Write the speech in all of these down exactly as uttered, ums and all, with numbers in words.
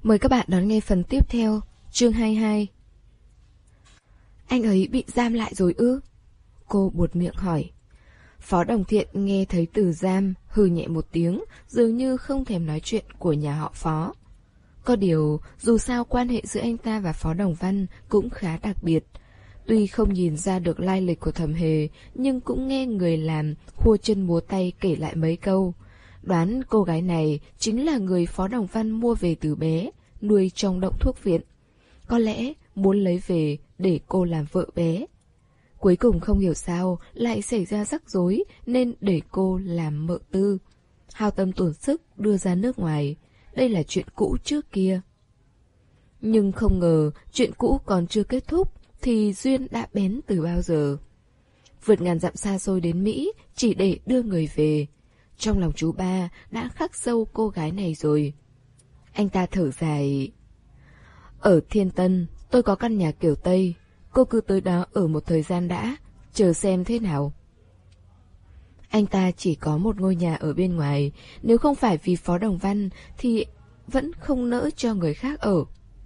Mời các bạn đón nghe phần tiếp theo, chương hai mươi hai. Anh ấy bị giam lại rồi ư? Cô buột miệng hỏi. Phó Đồng Thiện nghe thấy từ giam, hừ nhẹ một tiếng, dường như không thèm nói chuyện của nhà họ Phó. Có điều, dù sao quan hệ giữa anh ta và Phó Đồng Văn cũng khá đặc biệt. Tuy không nhìn ra được lai lịch của Thẩm Hề, nhưng cũng nghe người làm khua chân múa tay kể lại mấy câu. Đoán cô gái này chính là người Phó Đồng Văn mua về từ bé, nuôi trong động thuốc viện. Có lẽ muốn lấy về để cô làm vợ bé. Cuối cùng không hiểu sao lại xảy ra rắc rối nên để cô làm mợ tư. Hao tâm tổn sức đưa ra nước ngoài. Đây là chuyện cũ trước kia. Nhưng không ngờ chuyện cũ còn chưa kết thúc thì duyên đã bén từ bao giờ. Vượt ngàn dặm xa xôi đến Mỹ chỉ để đưa người về. Trong lòng chú ba đã khắc sâu cô gái này rồi. Anh ta thở dài. Ở Thiên Tân, tôi có căn nhà kiểu Tây. Cô cứ tới đó ở một thời gian đã, chờ xem thế nào. Anh ta chỉ có một ngôi nhà ở bên ngoài. Nếu không phải vì Phó Đồng Văn thì vẫn không nỡ cho người khác ở.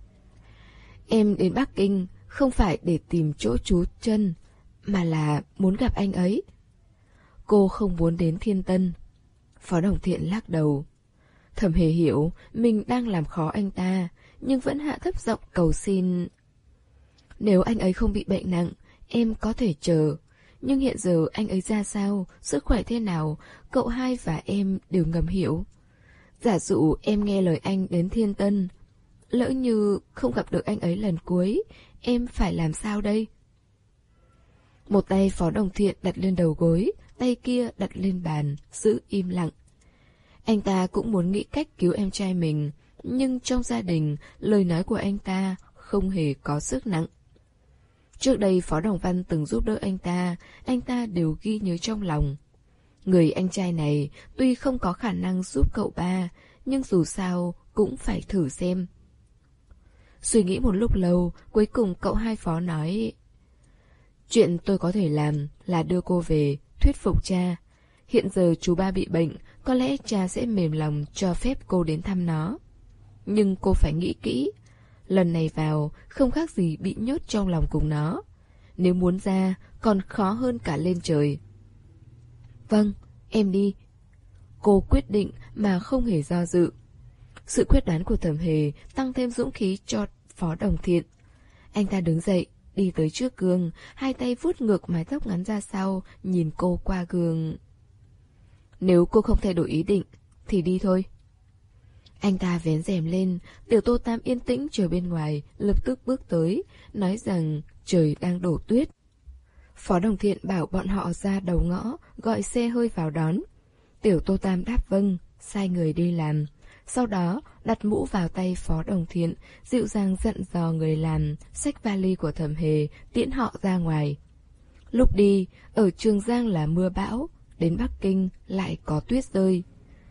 Em đến Bắc Kinh không phải để tìm chỗ trú chân, mà là muốn gặp anh ấy. Cô không muốn đến Thiên Tân. Phó Đồng Thiện lắc đầu. Thẩm Hề hiểu mình đang làm khó anh ta, nhưng vẫn hạ thấp giọng cầu xin. Nếu anh ấy không bị bệnh nặng, em có thể chờ. Nhưng hiện giờ anh ấy ra sao, sức khỏe thế nào, cậu hai và em đều ngầm hiểu. Giả dụ em nghe lời anh đến Thiên Tân, lỡ như không gặp được anh ấy lần cuối, em phải làm sao đây? Một tay Phó Đồng Thiện đặt lên đầu gối, tay kia đặt lên bàn, giữ im lặng. Anh ta cũng muốn nghĩ cách cứu em trai mình, nhưng trong gia đình, lời nói của anh ta không hề có sức nặng. Trước đây Phó Đồng Văn từng giúp đỡ anh ta, anh ta đều ghi nhớ trong lòng. Người anh trai này tuy không có khả năng giúp cậu ba, nhưng dù sao cũng phải thử xem. Suy nghĩ một lúc lâu, cuối cùng cậu hai Phó nói. Chuyện tôi có thể làm là đưa cô về, thuyết phục cha. Hiện giờ chú ba bị bệnh, có lẽ cha sẽ mềm lòng cho phép cô đến thăm nó. Nhưng cô phải nghĩ kỹ. Lần này vào không khác gì bị nhốt trong lòng cùng nó. Nếu muốn ra còn khó hơn cả lên trời. Vâng, em đi. Cô quyết định mà không hề do dự. Sự quyết đoán của Thẩm Hề tăng thêm dũng khí cho Phó Đồng Thiện. Anh ta đứng dậy, đi tới trước gương, hai tay vuốt ngược mái tóc ngắn ra sau, nhìn cô qua gương. Nếu cô không thay đổi ý định, thì đi thôi. Anh ta vén rèm lên, Tiểu Tô Tam yên tĩnh chờ bên ngoài, lập tức bước tới, nói rằng trời đang đổ tuyết. Phó Đồng Thiện bảo bọn họ ra đầu ngõ, gọi xe hơi vào đón. Tiểu Tô Tam đáp vâng, sai người đi làm. Sau đó, đặt mũ vào tay Phó Đồng Thiện, dịu dàng dặn dò người làm, xách vali của Thẩm Hề, tiễn họ ra ngoài. Lúc đi, ở Trường Giang là mưa bão, đến Bắc Kinh lại có tuyết rơi.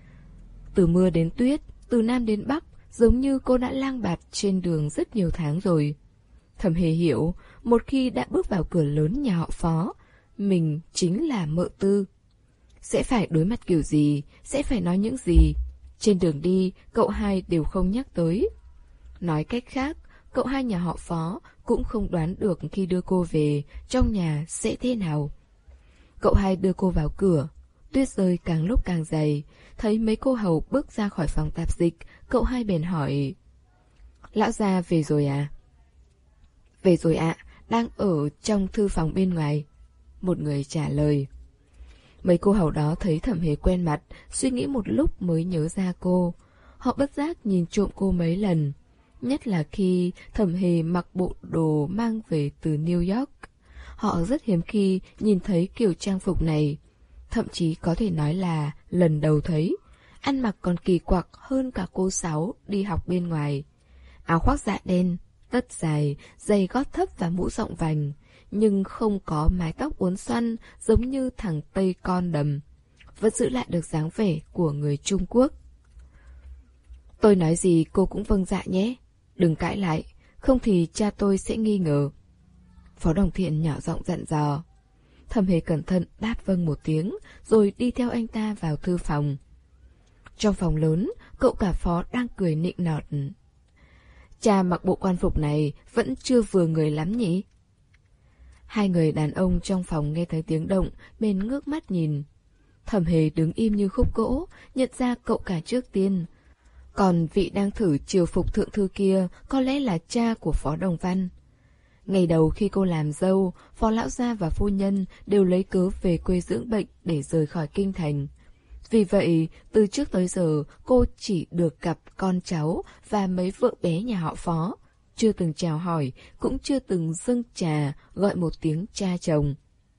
Từ mưa đến tuyết, từ Nam đến Bắc, giống như cô đã lang bạt trên đường rất nhiều tháng rồi. Thẩm Hề hiểu, một khi đã bước vào cửa lớn nhà họ Phó, mình chính là mợ tư. Sẽ phải đối mặt kiểu gì, sẽ phải nói những gì. Trên đường đi, cậu hai đều không nhắc tới. Nói cách khác, cậu hai nhà họ Phó cũng không đoán được khi đưa cô về, trong nhà sẽ thế nào. Cậu hai đưa cô vào cửa. Tuyết rơi càng lúc càng dày. Thấy mấy cô hầu bước ra khỏi phòng tạp dịch, cậu hai bèn hỏi. Lão gia về rồi à? Về rồi ạ, à, đang ở trong thư phòng bên ngoài. Một người trả lời. Mấy cô hầu đó thấy Thẩm Hề quen mặt, suy nghĩ một lúc mới nhớ ra cô. Họ bất giác nhìn trộm cô mấy lần. Nhất là khi Thẩm Hề mặc bộ đồ mang về từ New York. Họ rất hiếm khi nhìn thấy kiểu trang phục này. Thậm chí có thể nói là lần đầu thấy. Ăn mặc còn kỳ quặc hơn cả cô Sáu đi học bên ngoài. Áo khoác dạ đen, tất dài, giày gót thấp và mũ rộng vành. Nhưng không có mái tóc uốn xoăn giống như thằng Tây con đầm. Vẫn giữ lại được dáng vẻ của người Trung Quốc. Tôi nói gì cô cũng vâng dạ nhé. Đừng cãi lại, không thì cha tôi sẽ nghi ngờ. Phó Đồng Thiện nhỏ giọng dặn dò. Thẩm Hề cẩn thận đáp vâng một tiếng, rồi đi theo anh ta vào thư phòng. Trong phòng lớn, cậu cả Phó đang cười nịnh nọt. cha mặc bộ quan phục này vẫn chưa vừa người lắm nhỉ? Hai người đàn ông trong phòng nghe thấy tiếng động, bèn ngước mắt nhìn. Thẩm Hề đứng im như khúc gỗ, nhận ra cậu cả trước tiên. Còn vị đang thử triều phục thượng thư kia có lẽ là cha của Phó Đồng Văn. Ngày đầu khi cô làm dâu, Phó Lão Gia và phu nhân đều lấy cớ về quê dưỡng bệnh để rời khỏi kinh thành. Vì vậy, từ trước tới giờ, cô chỉ được gặp con cháu và mấy vợ bé nhà họ Phó. Chưa từng chào hỏi, cũng chưa từng dâng trà, gọi một tiếng cha chồng.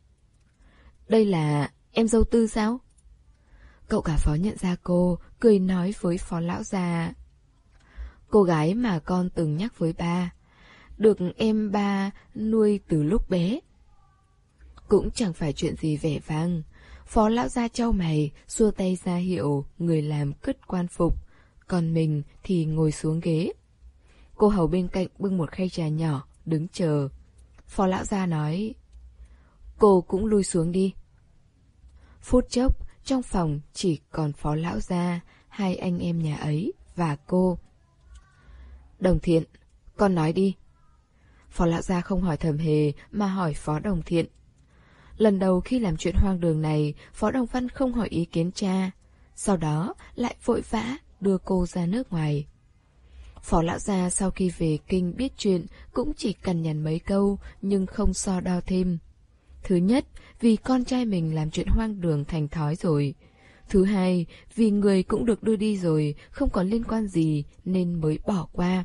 Đây là em dâu Tư sao? Cậu cả Phó nhận ra cô, cười nói với Phó Lão Gia. Cô gái mà con từng nhắc với ba, được em ba nuôi từ lúc bé. Cũng chẳng phải chuyện gì vẻ vang. Phó Lão Gia chau mày, xua tay ra hiệu người làm cất quan phục, còn mình thì ngồi xuống ghế. Cô hầu bên cạnh bưng một khay trà nhỏ, đứng chờ. Phó Lão Gia nói, cô cũng lui xuống đi. Phút chốc, trong phòng chỉ còn Phó Lão Gia, hai anh em nhà ấy và cô. Đồng Thiện, con nói đi. Phó Lão Gia không hỏi Thẩm Hề mà hỏi Phó Đồng Thiện. Lần đầu khi làm chuyện hoang đường này, Phó Đồng Văn không hỏi ý kiến cha, sau đó lại vội vã đưa cô ra nước ngoài. Phó Lão Gia sau khi về kinh biết chuyện cũng chỉ cằn nhằn mấy câu nhưng không so đo thêm. Thứ nhất, vì con trai mình làm chuyện hoang đường thành thói rồi. Thứ hai, vì người cũng được đưa đi rồi, không còn liên quan gì nên mới bỏ qua.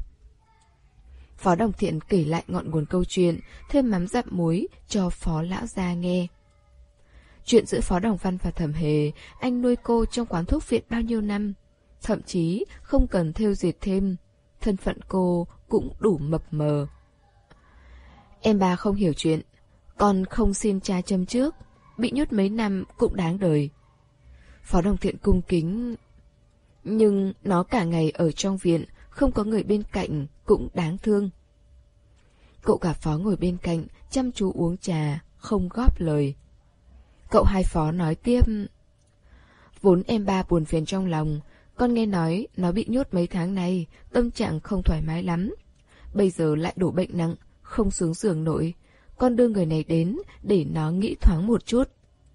Phó Đồng Thiện kể lại ngọn nguồn câu chuyện, thêm mắm dặm muối cho Phó Lão Gia nghe. Chuyện giữa Phó Đồng Văn và Thẩm Hề, anh nuôi cô trong quán thuốc viện bao nhiêu năm, thậm chí không cần thêu dệt thêm, thân phận cô cũng đủ mập mờ. Em ba không hiểu chuyện, con không xin cha châm trước, bị nhốt mấy năm cũng đáng đời. Phó Đồng Thiện cung kính, nhưng nó cả ngày ở trong viện, không có người bên cạnh cũng đáng thương. Cậu cả Phó ngồi bên cạnh, chăm chú uống trà, không góp lời. Cậu hai Phó nói tiếp, vốn em ba buồn phiền trong lòng, con nghe nói nó bị nhốt mấy tháng nay, tâm trạng không thoải mái lắm. Bây giờ lại đổ bệnh nặng, không xuống giường nổi, con đưa người này đến để nó nghĩ thoáng một chút.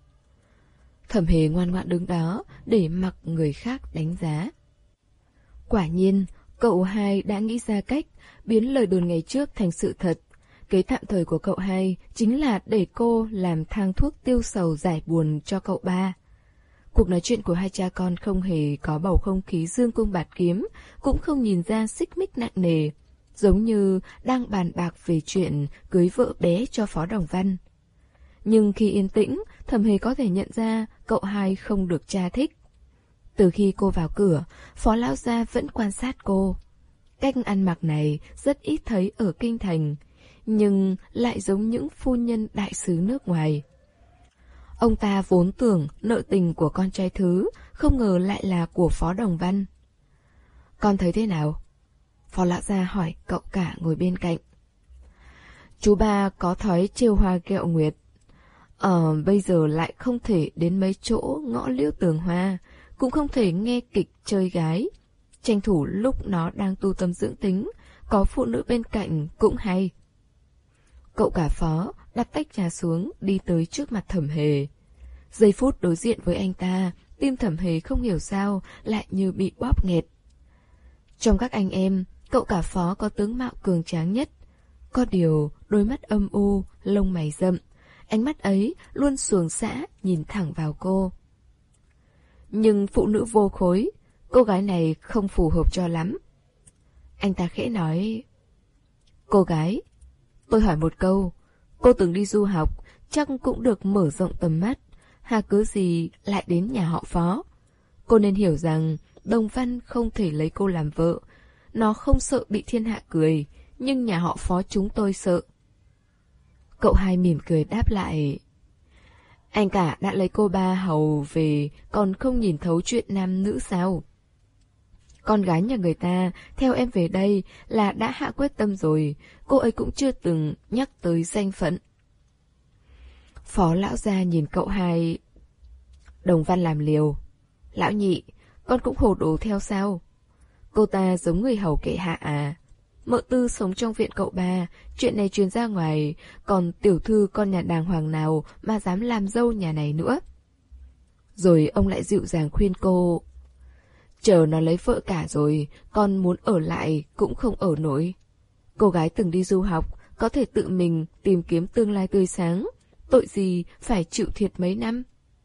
Thẩm Hề ngoan ngoãn đứng đó để mặc người khác đánh giá. Quả nhiên, cậu hai đã nghĩ ra cách biến lời đồn ngày trước thành sự thật. Kế tạm thời của cậu hai chính là để cô làm thang thuốc tiêu sầu giải buồn cho cậu ba. Cuộc nói chuyện của hai cha con không hề có bầu không khí dương cung bạt kiếm, cũng không nhìn ra xích mích nặng nề, giống như đang bàn bạc về chuyện cưới vợ bé cho Phó Đồng Văn. Nhưng khi yên tĩnh, Thẩm Hề có thể nhận ra cậu hai không được cha thích. Từ khi cô vào cửa, Phó Lão Gia vẫn quan sát cô. Cách ăn mặc này rất ít thấy ở kinh thành, nhưng lại giống những phu nhân đại sứ nước ngoài. Ông ta vốn tưởng nợ tình của con trai thứ, không ngờ lại là của Phó Đồng Văn. Con thấy thế nào? Phó Lão Gia hỏi cậu cả ngồi bên cạnh. Chú ba có thói trêu hoa ghẹo nguyệt. Ờ, bây giờ lại không thể đến mấy chỗ ngõ liễu tường hoa, cũng không thể nghe kịch chơi gái. Tranh thủ lúc nó đang tu tâm dưỡng tính, có phụ nữ bên cạnh cũng hay. Cậu cả Phó đặt tách trà xuống, đi tới trước mặt Thẩm Hề. Giây phút đối diện với anh ta, tim Thẩm Hề không hiểu sao lại như bị bóp nghẹt. Trong các anh em, cậu cả Phó có tướng mạo cường tráng nhất. Có điều đôi mắt âm u, lông mày rậm, ánh mắt ấy luôn xuồng xã nhìn thẳng vào cô. Nhưng phụ nữ vô khối, cô gái này không phù hợp cho lắm. Anh ta khẽ nói, cô gái, tôi hỏi một câu, cô từng đi du học, chắc cũng được mở rộng tầm mắt, hà cớ gì lại đến nhà họ Phó. Cô nên hiểu rằng Đồng Văn không thể lấy cô làm vợ, nó không sợ bị thiên hạ cười, nhưng nhà họ Phó chúng tôi sợ. Cậu hai mỉm cười đáp lại, anh cả đã lấy cô ba hầu về, còn không nhìn thấu chuyện nam nữ sao? Con gái nhà người ta theo em về đây là đã hạ quyết tâm rồi, cô ấy cũng chưa từng nhắc tới danh phận. Phó Lão Gia nhìn cậu hai. Đồng Văn làm liều. Lão nhị, con cũng hồ đồ theo sao? Cô ta giống người hầu kệ hạ à? Mợ Tư sống trong viện cậu ba, chuyện này truyền ra ngoài, còn tiểu thư con nhà đàng hoàng nào mà dám làm dâu nhà này nữa. Rồi ông lại dịu dàng khuyên cô, chờ nó lấy vợ cả rồi, con muốn ở lại cũng không ở nổi. Cô gái từng đi du học, có thể tự mình tìm kiếm tương lai tươi sáng, tội gì phải chịu thiệt mấy năm.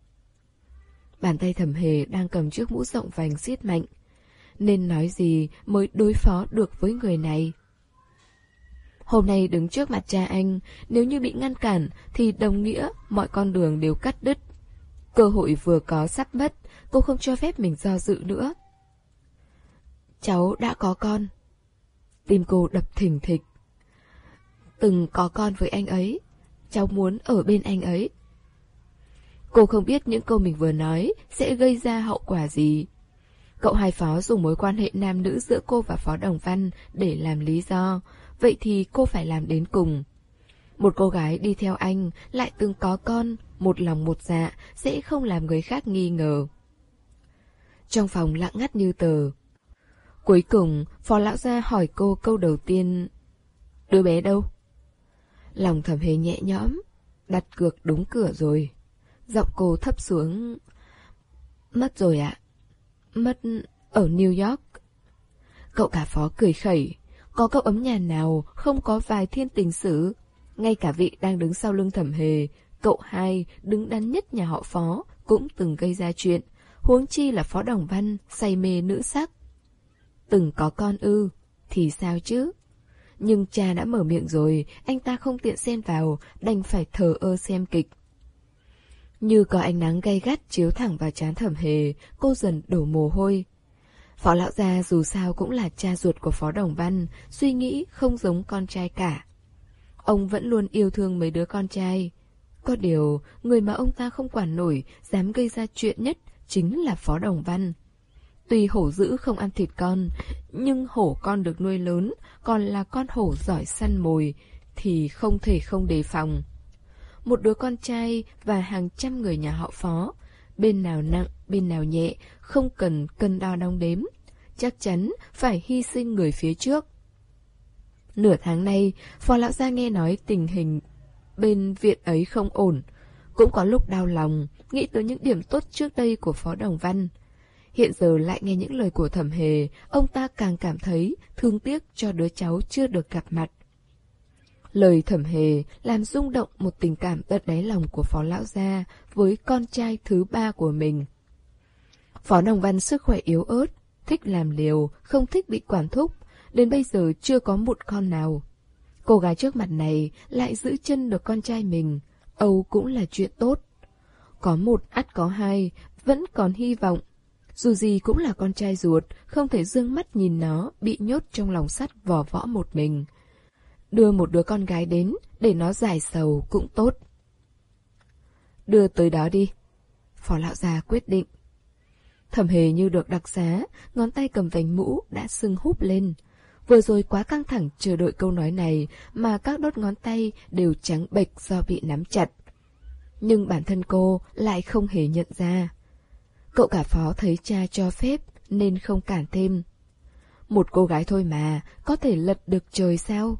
Bàn tay Thẩm Hề đang cầm chiếc mũ rộng vành siết mạnh, nên nói gì mới đối phó được với người này. Hôm nay đứng trước mặt cha anh, nếu như bị ngăn cản thì đồng nghĩa mọi con đường đều cắt đứt. Cơ hội vừa có sắp mất, cô không cho phép mình do dự nữa. Cháu đã có con. Tim cô đập thình thịch. Từng có con với anh ấy, cháu muốn ở bên anh ấy. Cô không biết những câu mình vừa nói sẽ gây ra hậu quả gì. Cậu hai phó dùng mối quan hệ nam nữ giữa cô và Phó Đồng Văn để làm lý do, vậy thì cô phải làm đến cùng. Một cô gái đi theo anh, lại từng có con, một lòng một dạ, sẽ không làm người khác nghi ngờ. Trong phòng lặng ngắt như tờ. Cuối cùng, Phó Lão Gia hỏi cô câu đầu tiên, đứa bé đâu? Lòng Thẩm Hề nhẹ nhõm, đặt cược đúng cửa rồi. Giọng cô thấp xuống, mất rồi ạ. Mất ở New York. Cậu cả Phó cười khẩy, có cậu ấm nhà nào không có vài thiên tình sử. Ngay cả vị đang đứng sau lưng Thẩm Hề, cậu hai đứng đắn nhất nhà họ Phó, cũng từng gây ra chuyện, huống chi là Phó Đồng Văn say mê nữ sắc. Từng có con ư, thì sao chứ? Nhưng cha đã mở miệng rồi, anh ta không tiện xen vào, đành phải thờ ơ xem kịch. Như có ánh nắng gay gắt chiếu thẳng vào trán Thẩm Hề, cô dần đổ mồ hôi. Phó Lão Gia dù sao cũng là cha ruột của Phó Đồng Văn, suy nghĩ không giống con trai cả. Ông vẫn luôn yêu thương mấy đứa con trai. Có điều, người mà ông ta không quản nổi, dám gây ra chuyện nhất chính là Phó Đồng Văn. Tuy hổ dữ không ăn thịt con, nhưng hổ con được nuôi lớn, còn là con hổ giỏi săn mồi, thì không thể không đề phòng. Một đứa con trai và hàng trăm người nhà họ Phó, bên nào nặng, bên nào nhẹ, không cần cân đo đong đếm, chắc chắn phải hy sinh người phía trước. Nửa tháng nay, Phó Lão Gia nghe nói tình hình bên viện ấy không ổn, cũng có lúc đau lòng, nghĩ tới những điểm tốt trước đây của Phó Đồng Văn. Hiện giờ lại nghe những lời của Thẩm Hề, ông ta càng cảm thấy thương tiếc cho đứa cháu chưa được gặp mặt. Lời Thẩm Hề làm rung động một tình cảm tận đáy lòng của Phó Lão Gia với con trai thứ ba của mình. Phó Đồng Văn sức khỏe yếu ớt, thích làm liều, không thích bị quản thúc, đến bây giờ chưa có một con nào. Cô gái trước mặt này lại giữ chân được con trai mình, âu cũng là chuyện tốt. Có một ắt có hai, vẫn còn hy vọng. Dù gì cũng là con trai ruột, không thể dương mắt nhìn nó bị nhốt trong lòng sắt vò võ một mình. Đưa một đứa con gái đến để nó giải sầu cũng tốt. Đưa tới đó đi. Phó Lão Gia quyết định. Thẩm Hề như được đặc xá, ngón tay cầm vành mũ đã sưng húp lên. Vừa rồi quá căng thẳng chờ đợi câu nói này mà các đốt ngón tay đều trắng bệch do bị nắm chặt. Nhưng bản thân cô lại không hề nhận ra. Cậu cả Phó thấy cha cho phép nên không cản thêm. Một cô gái thôi mà, có thể lật được trời sao?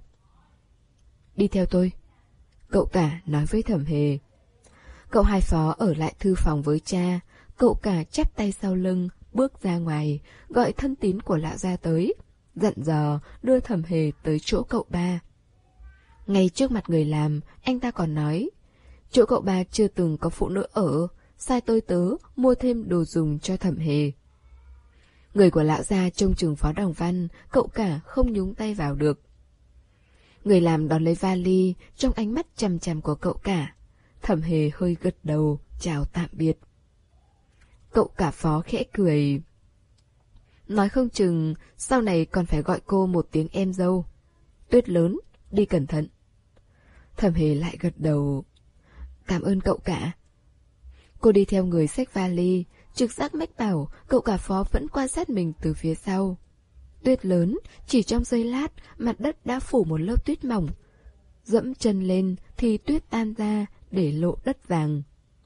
Đi theo tôi. Cậu cả nói với Thẩm Hề. Cậu hai Phó ở lại thư phòng với cha. Cậu cả chắp tay sau lưng, bước ra ngoài, gọi thân tín của Lão Gia tới, dặn dò đưa Thẩm Hề tới chỗ cậu ba. Ngay trước mặt người làm, anh ta còn nói, chỗ cậu ba chưa từng có phụ nữ ở, sai tôi tớ mua thêm đồ dùng cho Thẩm Hề. Người của Lão Gia trông chừng Phó Đồng Văn, cậu cả không nhúng tay vào được. Người làm đón lấy vali, trong ánh mắt chằm chằm của cậu cả. Thẩm Hề hơi gật đầu, chào tạm biệt. Cậu cả Phó khẽ cười. Nói không chừng, sau này còn phải gọi cô một tiếng em dâu. Tuyết lớn, đi cẩn thận. Thẩm Hề lại gật đầu. Cảm ơn cậu cả. Cô đi theo người xách vali, trực giác mách bảo cậu cả Phó vẫn quan sát mình từ phía sau. Tuyết lớn, chỉ trong giây lát, mặt đất đã phủ một lớp tuyết mỏng. Dẫm chân lên thì tuyết tan ra để lộ đất vàng.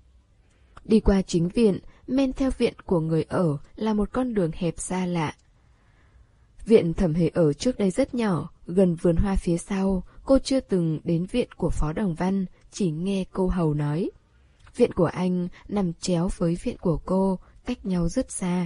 Đi qua chính viện, men theo viện của người ở là một con đường hẹp xa lạ. Viện Thẩm Hề ở trước đây rất nhỏ, gần vườn hoa phía sau. Cô chưa từng đến viện của Phó Đồng Văn, chỉ nghe cô hầu nói. Viện của anh nằm chéo với viện của cô, cách nhau rất xa.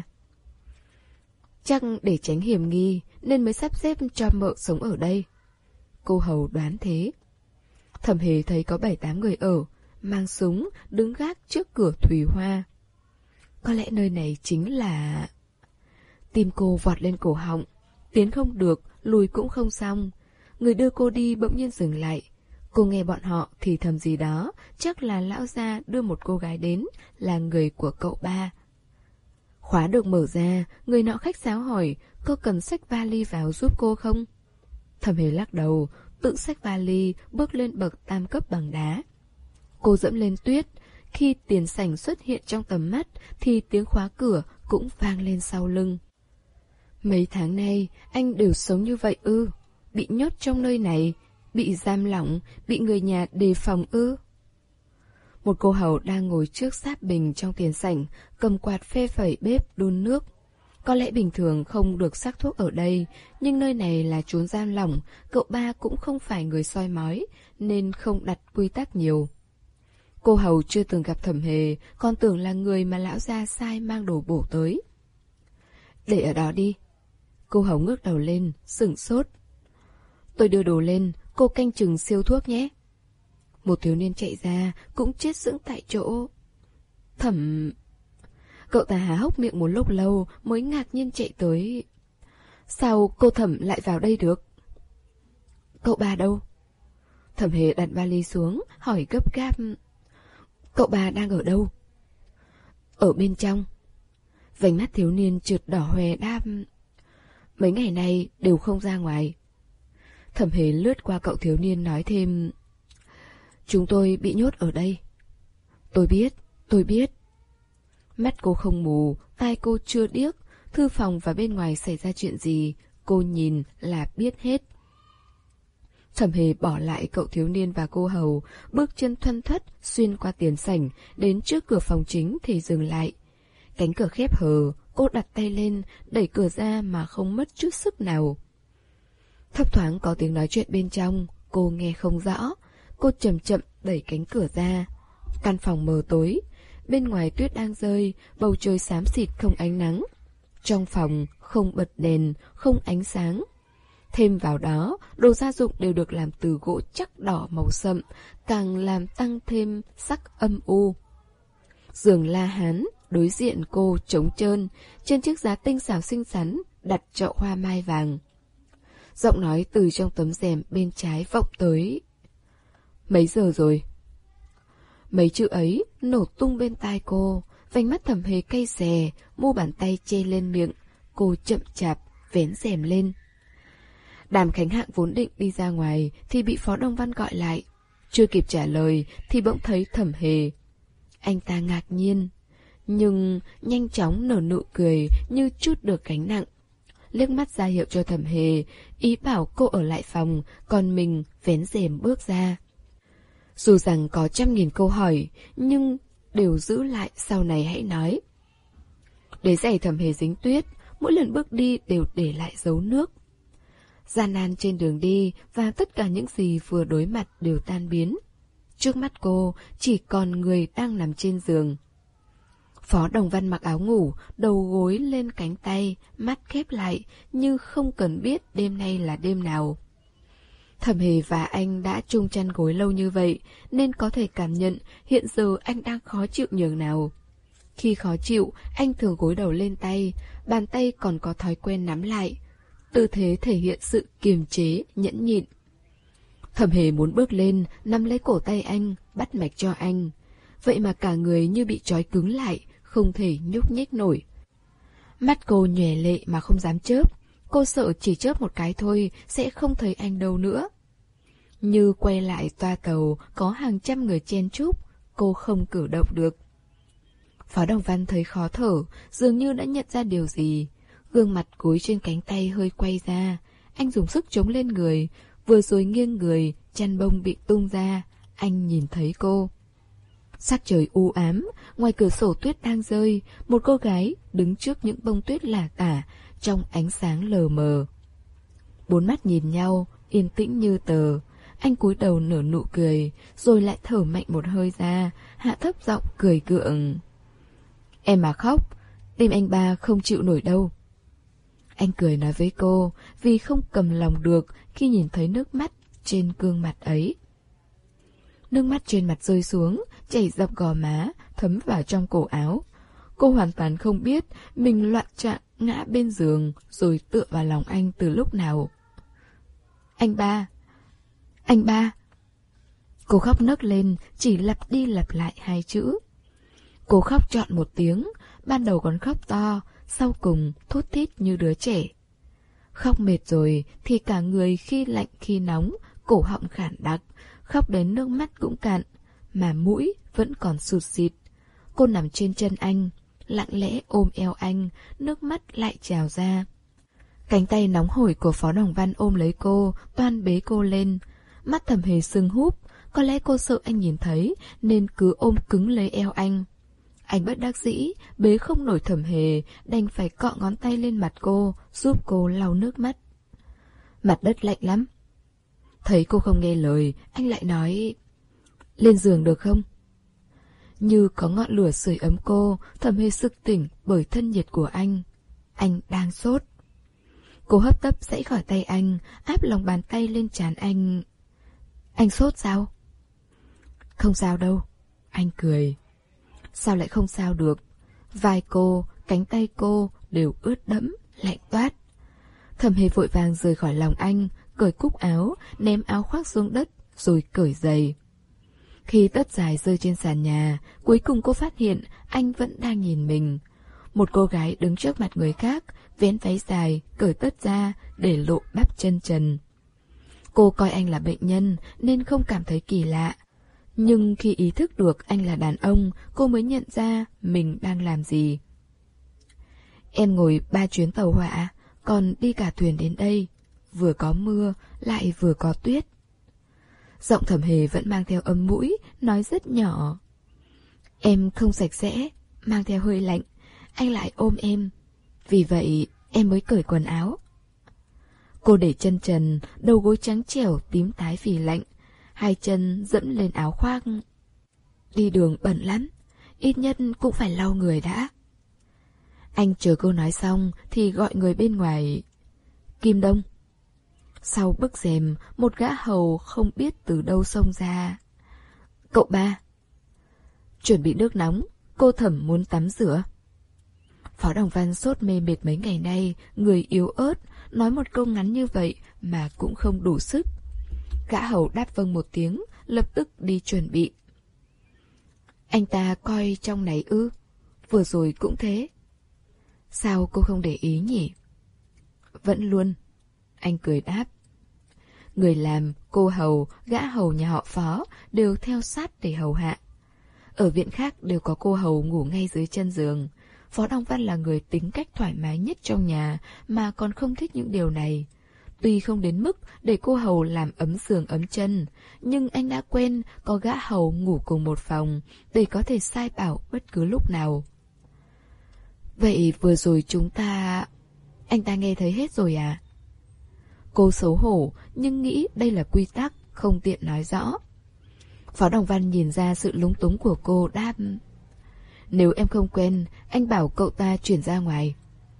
Chắc để tránh hiểm nghi nên mới sắp xếp cho mợ sống ở đây. Cô hầu đoán thế. Thẩm Hề thấy có bảy tám người ở, mang súng, đứng gác trước cửa Thùy Hoa. Có lẽ nơi này chính là... Tim cô vọt lên cổ họng. Tiến không được, lùi cũng không xong. Người đưa cô đi bỗng nhiên dừng lại. Cô nghe bọn họ thì thầm gì đó, chắc là lão gia đưa một cô gái đến, là người của cậu ba. Khóa được mở ra, người nọ khách sáo hỏi, cô cần xách vali vào giúp cô không? Thẩm Hề lắc đầu, tự xách vali, bước lên bậc tam cấp bằng đá. Cô dẫm lên tuyết, khi tiền sảnh xuất hiện trong tầm mắt thì tiếng khóa cửa cũng vang lên sau lưng. Mấy tháng nay, anh đều sống như vậy ư? Bị nhốt trong nơi này, bị giam lỏng, bị người nhà đề phòng ư? Một cô hầu đang ngồi trước sáp bình trong tiền sảnh, cầm quạt phê phẩy bếp đun nước. Có lẽ bình thường không được sắc thuốc ở đây, nhưng nơi này là chốn giam lỏng, cậu ba cũng không phải người soi mói, nên không đặt quy tắc nhiều. Cô hầu chưa từng gặp Thẩm Hề, còn tưởng là người mà lão gia sai mang đồ bổ tới. Để ở đó đi. Cô hầu ngước đầu lên, sửng sốt. Tôi đưa đồ lên, cô canh chừng siêu thuốc nhé. Một thiếu niên chạy ra, cũng chết sững tại chỗ. Thẩm... Cậu ta há hốc miệng một lúc lâu mới ngạc nhiên chạy tới. Sao cô Thẩm lại vào đây được? Cậu ba đâu? Thẩm Hề đặt vali xuống, hỏi gấp gáp. Cậu ba đang ở đâu? Ở bên trong. Vành mắt thiếu niên trượt đỏ hoe đáp. Mấy ngày nay đều không ra ngoài. Thẩm Hề lướt qua cậu thiếu niên nói thêm. Chúng tôi bị nhốt ở đây. Tôi biết, tôi biết. Mắt cô không mù, tai cô chưa điếc. Thư phòng và bên ngoài xảy ra chuyện gì, cô nhìn là biết hết. Thẩm Hề bỏ lại cậu thiếu niên và cô hầu, bước chân thoăn thoắt xuyên qua tiền sảnh, đến trước cửa phòng chính thì dừng lại. Cánh cửa khép hờ, cô đặt tay lên, đẩy cửa ra mà không mất chút sức nào. Thấp thoáng có tiếng nói chuyện bên trong, cô nghe không rõ. Cô chậm chậm đẩy cánh cửa ra. Căn phòng mờ tối, bên ngoài tuyết đang rơi, bầu trời xám xịt không ánh nắng. Trong phòng không bật đèn, không ánh sáng. Thêm vào đó, đồ gia dụng đều được làm từ gỗ chắc đỏ màu sậm, càng làm tăng thêm sắc âm u. Giường La Hán đối diện cô trống trơn, trên chiếc giá tinh xảo xinh xắn đặt chậu hoa mai vàng. Giọng nói từ trong tấm rèm bên trái vọng tới. Mấy giờ rồi? Mấy chữ ấy nổ tung bên tai cô, vành mắt Thẩm Hề cay xè, mu bàn tay che lên miệng. Cô chậm chạp vén rèm lên. Đàm Khánh Hạng vốn định đi ra ngoài thì bị Phó Đông Văn gọi lại. Chưa kịp trả lời thì bỗng thấy Thẩm Hề. Anh ta ngạc nhiên, nhưng nhanh chóng nở nụ cười như trút được gánh nặng. Liếc mắt ra hiệu cho Thẩm Hề, ý bảo cô ở lại phòng, còn mình vén rèm bước ra. Dù rằng có trăm nghìn câu hỏi, nhưng đều giữ lại sau này hãy nói. Đế giày Thẩm Hề dính tuyết, mỗi lần bước đi đều để lại dấu nước. Gian nan trên đường đi và tất cả những gì vừa đối mặt đều tan biến. Trước mắt cô chỉ còn người đang nằm trên giường. Phó Đồng Văn mặc áo ngủ, đầu gối lên cánh tay, mắt khép lại, như không cần biết đêm nay là đêm nào. Thẩm Hề và anh đã chung chăn gối lâu như vậy, nên có thể cảm nhận hiện giờ anh đang khó chịu nhường nào. Khi khó chịu, anh thường gối đầu lên tay, bàn tay còn có thói quen nắm lại. Tư thế thể hiện sự kiềm chế, nhẫn nhịn. Thẩm Hề muốn bước lên, nắm lấy cổ tay anh, bắt mạch cho anh. Vậy mà cả người như bị trói cứng lại, không thể nhúc nhích nổi. Mắt cô nhòe lệ mà không dám chớp. Cô sợ chỉ chớp một cái thôi sẽ không thấy anh đâu nữa. Như quay lại toa tàu có hàng trăm người chen chúc, cô không cử động được. Phó Đồng Văn thấy khó thở, dường như đã nhận ra điều gì. Gương mặt gối trên cánh tay hơi quay ra. Anh dùng sức chống lên người, vừa rồi nghiêng người, chăn bông bị tung ra. Anh nhìn thấy cô. Sắc trời u ám, ngoài cửa sổ tuyết đang rơi, một cô gái đứng trước những bông tuyết lả tả, trong ánh sáng lờ mờ. Bốn mắt nhìn nhau, yên tĩnh như tờ. Anh cúi đầu nở nụ cười, rồi lại thở mạnh một hơi ra, hạ thấp giọng cười gượng. Em mà khóc, tim anh ba không chịu nổi đâu. Anh cười nói với cô, vì không cầm lòng được khi nhìn thấy nước mắt trên gương mặt ấy. Nước mắt trên mặt rơi xuống, chảy dọc gò má, thấm vào trong cổ áo. Cô hoàn toàn không biết mình loạn trạng ngã bên giường rồi tựa vào lòng anh từ lúc nào. Anh ba! Anh ba! Cô khóc nấc lên, chỉ lặp đi lặp lại hai chữ. Cô khóc trọn một tiếng, ban đầu còn khóc to, sau cùng thút thít như đứa trẻ. Khóc mệt rồi thì cả người khi lạnh khi nóng, cổ họng khản đặc, khóc đến nước mắt cũng cạn, mà mũi vẫn còn sụt sịt. Cô nằm trên chân anh, lặng lẽ ôm eo anh, nước mắt lại trào ra. Cánh tay nóng hổi của Phó Đồng Văn ôm lấy cô, toan bế cô lên. Mắt Thẩm Hề sưng húp, có lẽ cô sợ anh nhìn thấy nên cứ ôm cứng lấy eo anh. Anh bất đắc dĩ, bế không nổi Thẩm Hề, đành phải cọ ngón tay lên mặt cô, giúp cô lau nước mắt. Mặt đất lạnh lắm. Thấy cô không nghe lời, anh lại nói, lên giường được không? Như có ngọn lửa sưởi ấm cô, Thẩm Hề sực tỉnh bởi thân nhiệt của anh. Anh đang sốt. Cô hấp tấp giãy khỏi tay anh, áp lòng bàn tay lên trán anh. Anh sốt sao? Không sao đâu. Anh cười. Sao lại không sao được? Vai cô, cánh tay cô đều ướt đẫm, lạnh toát. Thẩm Hề vội vàng rời khỏi lòng anh, cởi cúc áo, ném áo khoác xuống đất, rồi cởi giày. Khi tất dài rơi trên sàn nhà, cuối cùng cô phát hiện anh vẫn đang nhìn mình. Một cô gái đứng trước mặt người khác, vén váy dài, cởi tất ra, để lộ bắp chân trần. Cô coi anh là bệnh nhân nên không cảm thấy kỳ lạ. Nhưng khi ý thức được anh là đàn ông, cô mới nhận ra mình đang làm gì. Em ngồi ba chuyến tàu hỏa, còn đi cả thuyền đến đây. Vừa có mưa, lại vừa có tuyết. Giọng Thẩm Hề vẫn mang theo âm mũi, nói rất nhỏ. Em không sạch sẽ, mang theo hơi lạnh. Anh lại ôm em. Vì vậy em mới cởi quần áo. Cô để chân trần, đầu gối trắng trẻo tím tái vì lạnh. Hai chân dẫm lên áo khoác. Đi đường bẩn lắm, ít nhất cũng phải lau người đã. Anh chờ cô nói xong thì gọi người bên ngoài. Kim Đông. Sau bức rèm, một gã hầu không biết từ đâu xông ra. Cậu ba. Chuẩn bị nước nóng, cô Thẩm muốn tắm rửa. Phó Đồng Văn sốt mê mệt mấy ngày nay, người yếu ớt, nói một câu ngắn như vậy mà cũng không đủ sức. Gã hầu đáp vâng một tiếng, lập tức đi chuẩn bị. Anh ta coi trong này ư? Vừa rồi cũng thế. Sao cô không để ý nhỉ? Vẫn luôn. Anh cười đáp. Người làm, cô hầu, gã hầu nhà họ Phó đều theo sát để hầu hạ. Ở viện khác đều có cô hầu ngủ ngay dưới chân giường. Phó Đồng Văn là người tính cách thoải mái nhất trong nhà mà còn không thích những điều này. Tuy không đến mức để cô hầu làm ấm giường ấm chân, nhưng anh đã quen có gã hầu ngủ cùng một phòng để có thể sai bảo bất cứ lúc nào. Vậy vừa rồi chúng ta... Anh ta nghe thấy hết rồi à? Cô xấu hổ nhưng nghĩ đây là quy tắc, không tiện nói rõ. Phó Đồng Văn nhìn ra sự lúng túng của cô đáp. Nếu em không quen, anh bảo cậu ta chuyển ra ngoài.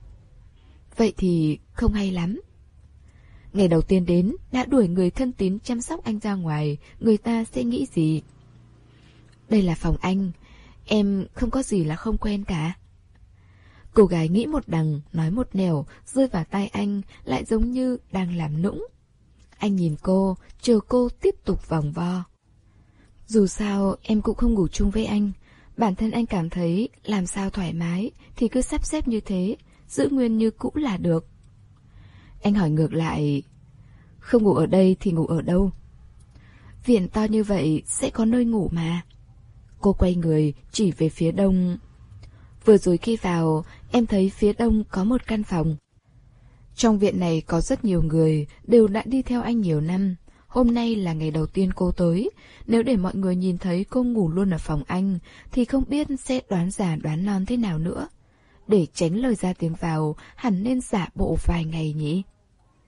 Vậy thì không hay lắm. Ngày đầu tiên đến, đã đuổi người thân tín chăm sóc anh ra ngoài, người ta sẽ nghĩ gì? Đây là phòng anh, em không có gì là không quen cả. Cô gái nghĩ một đằng, nói một nẻo, rơi vào tai anh, lại giống như đang làm nũng. Anh nhìn cô, chờ cô tiếp tục vòng vo. Dù sao, em cũng không ngủ chung với anh. Bản thân anh cảm thấy làm sao thoải mái thì cứ sắp xếp như thế, giữ nguyên như cũ là được. Anh hỏi ngược lại, không ngủ ở đây thì ngủ ở đâu? Viện to như vậy sẽ có nơi ngủ mà. Cô quay người chỉ về phía đông. Vừa rồi khi vào, em thấy phía đông có một căn phòng. Trong viện này có rất nhiều người, đều đã đi theo anh nhiều năm. Hôm nay là ngày đầu tiên cô tới, nếu để mọi người nhìn thấy cô ngủ luôn ở phòng anh, thì không biết sẽ đoán già đoán non thế nào nữa. Để tránh lời ra tiếng vào, hẳn nên giả bộ vài ngày nhỉ?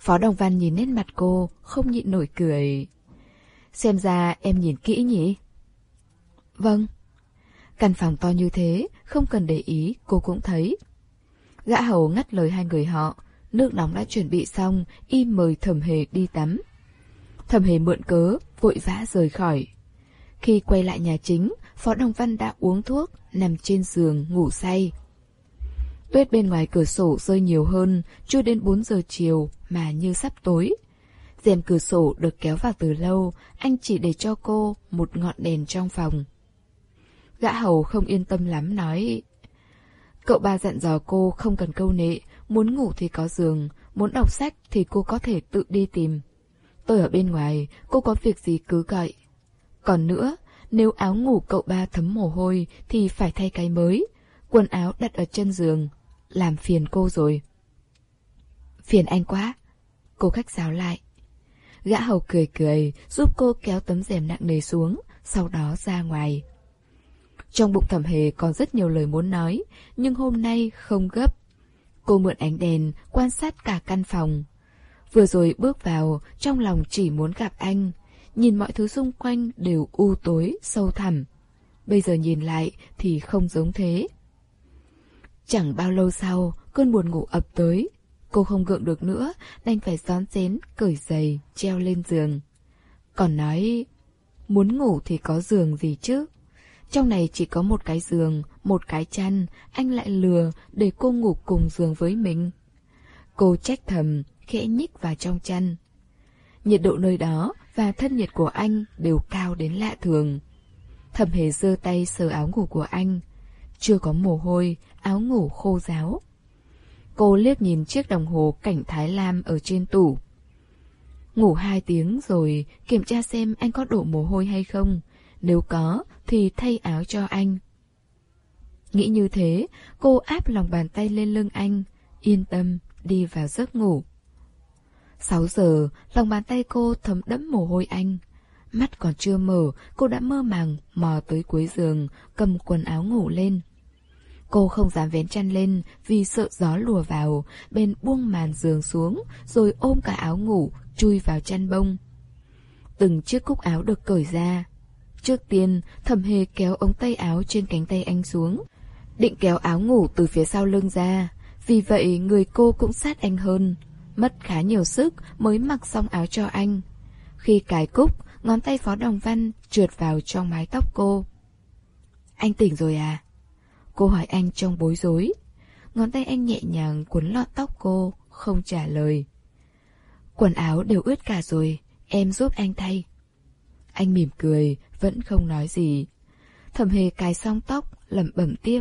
Phó Đồng Văn nhìn nét mặt cô, không nhịn nổi cười. Xem ra em nhìn kỹ nhỉ? Vâng. Căn phòng to như thế, không cần để ý, cô cũng thấy. Gã hầu ngắt lời hai người họ, nước nóng đã chuẩn bị xong, y mời Thẩm Hề đi tắm. Thẩm Hề mượn cớ, vội vã rời khỏi. Khi quay lại nhà chính, Phó Đồng Văn đã uống thuốc, nằm trên giường ngủ say. Tuyết bên ngoài cửa sổ rơi nhiều hơn, chưa đến bốn giờ chiều mà như sắp tối. Rèm cửa sổ được kéo vào từ lâu, anh chỉ để cho cô một ngọn đèn trong phòng. Gã hầu không yên tâm lắm nói: Cậu ba dặn dò cô không cần câu nệ, muốn ngủ thì có giường, muốn đọc sách thì cô có thể tự đi tìm. Tôi ở bên ngoài, cô có việc gì cứ gọi. Còn nữa, nếu áo ngủ cậu ba thấm mồ hôi thì phải thay cái mới, quần áo đặt ở chân giường, làm phiền cô rồi. Phiền anh quá. Cô khách sáo lại. Gã hầu cười cười, giúp cô kéo tấm rèm nặng nề xuống, sau đó ra ngoài. Trong bụng Thẩm Hề còn rất nhiều lời muốn nói, nhưng hôm nay không gấp. Cô mượn ánh đèn, quan sát cả căn phòng. Vừa rồi bước vào, trong lòng chỉ muốn gặp anh, nhìn mọi thứ xung quanh đều u tối, sâu thẳm. Bây giờ nhìn lại thì không giống thế. Chẳng bao lâu sau, cơn buồn ngủ ập tới. Cô không gượng được nữa, đành phải rón rén, cởi giày, treo lên giường. Còn nói, muốn ngủ thì có giường gì chứ? Trong này chỉ có một cái giường, một cái chăn, anh lại lừa để cô ngủ cùng giường với mình. Cô trách thầm, khẽ nhích vào trong chăn. Nhiệt độ nơi đó và thân nhiệt của anh đều cao đến lạ thường. Thẩm Hề giơ tay sờ áo ngủ của anh. Chưa có mồ hôi, áo ngủ khô ráo. Cô liếc nhìn chiếc đồng hồ cảnh Thái Lam ở trên tủ. Ngủ hai tiếng rồi kiểm tra xem anh có đổ mồ hôi hay không. Nếu có thì thay áo cho anh. Nghĩ như thế, cô áp lòng bàn tay lên lưng anh, yên tâm đi vào giấc ngủ. Sáu giờ, lòng bàn tay cô thấm đẫm mồ hôi anh. Mắt còn chưa mở, cô đã mơ màng mò tới cuối giường, cầm quần áo ngủ lên. Cô không dám vén chăn lên vì sợ gió lùa vào, bèn buông màn giường xuống, rồi ôm cả áo ngủ, chui vào chăn bông. Từng chiếc cúc áo được cởi ra. Trước tiên, Thẩm Hề kéo ống tay áo trên cánh tay anh xuống, định kéo áo ngủ từ phía sau lưng ra. Vì vậy người cô cũng sát anh hơn, mất khá nhiều sức mới mặc xong áo cho anh. Khi cài cúc, ngón tay Phó Đồng Văn trượt vào trong mái tóc cô. Anh tỉnh rồi à? Cô hỏi anh trong bối rối. Ngón tay anh nhẹ nhàng cuốn lọn tóc cô, không trả lời. Quần áo đều ướt cả rồi, em giúp anh thay. Anh mỉm cười, vẫn không nói gì. Thẩm Hề cài xong tóc, lẩm bẩm tiếp.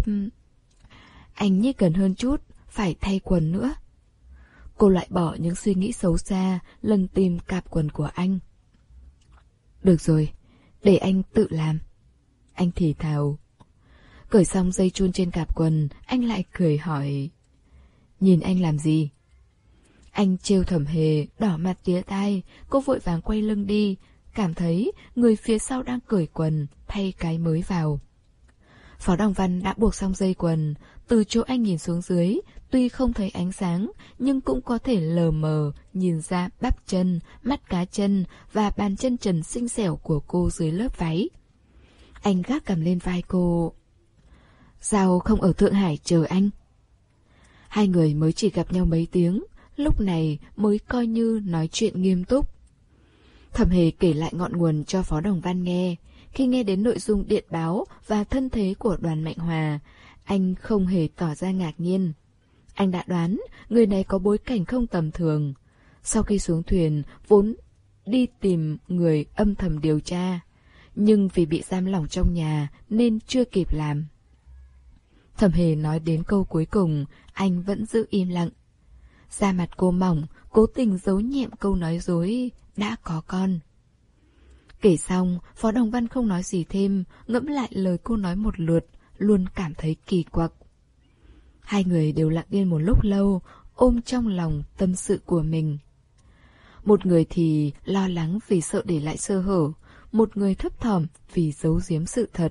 Anh nhích gần hơn chút, phải thay quần nữa. Cô loại bỏ những suy nghĩ xấu xa, lần tìm cạp quần của anh. Được rồi, để anh tự làm. Anh thì thào. Cởi xong dây chun trên cạp quần, anh lại cười hỏi. Nhìn anh làm gì? Anh trêu Thẩm Hề, đỏ mặt tía tai, cô vội vàng quay lưng đi, cảm thấy người phía sau đang cởi quần, thay cái mới vào. Phó Đồng Văn đã buộc xong dây quần, từ chỗ anh nhìn xuống dưới, tuy không thấy ánh sáng, nhưng cũng có thể lờ mờ nhìn ra bắp chân, mắt cá chân và bàn chân trần xinh xẻo của cô dưới lớp váy. Anh gác cầm lên vai cô. Sao không ở Thượng Hải chờ anh? Hai người mới chỉ gặp nhau mấy tiếng, lúc này mới coi như nói chuyện nghiêm túc. Thẩm Hề kể lại ngọn nguồn cho Phó Đồng Văn nghe. Khi nghe đến nội dung điện báo và thân thế của Đoàn Mạnh Hòa, anh không hề tỏ ra ngạc nhiên. Anh đã đoán người này có bối cảnh không tầm thường. Sau khi xuống thuyền, vốn đi tìm người âm thầm điều tra, nhưng vì bị giam lỏng trong nhà nên chưa kịp làm. Thẩm Hề nói đến câu cuối cùng, anh vẫn giữ im lặng. Da mặt cô mỏng, cố tình giấu nhẹm câu nói dối, đã có con. Kể xong, Phó Đồng Văn không nói gì thêm, ngẫm lại lời cô nói một lượt, luôn cảm thấy kỳ quặc. Hai người đều lặng yên một lúc lâu, ôm trong lòng tâm sự của mình. Một người thì lo lắng vì sợ để lại sơ hở, một người thấp thỏm vì giấu giếm sự thật.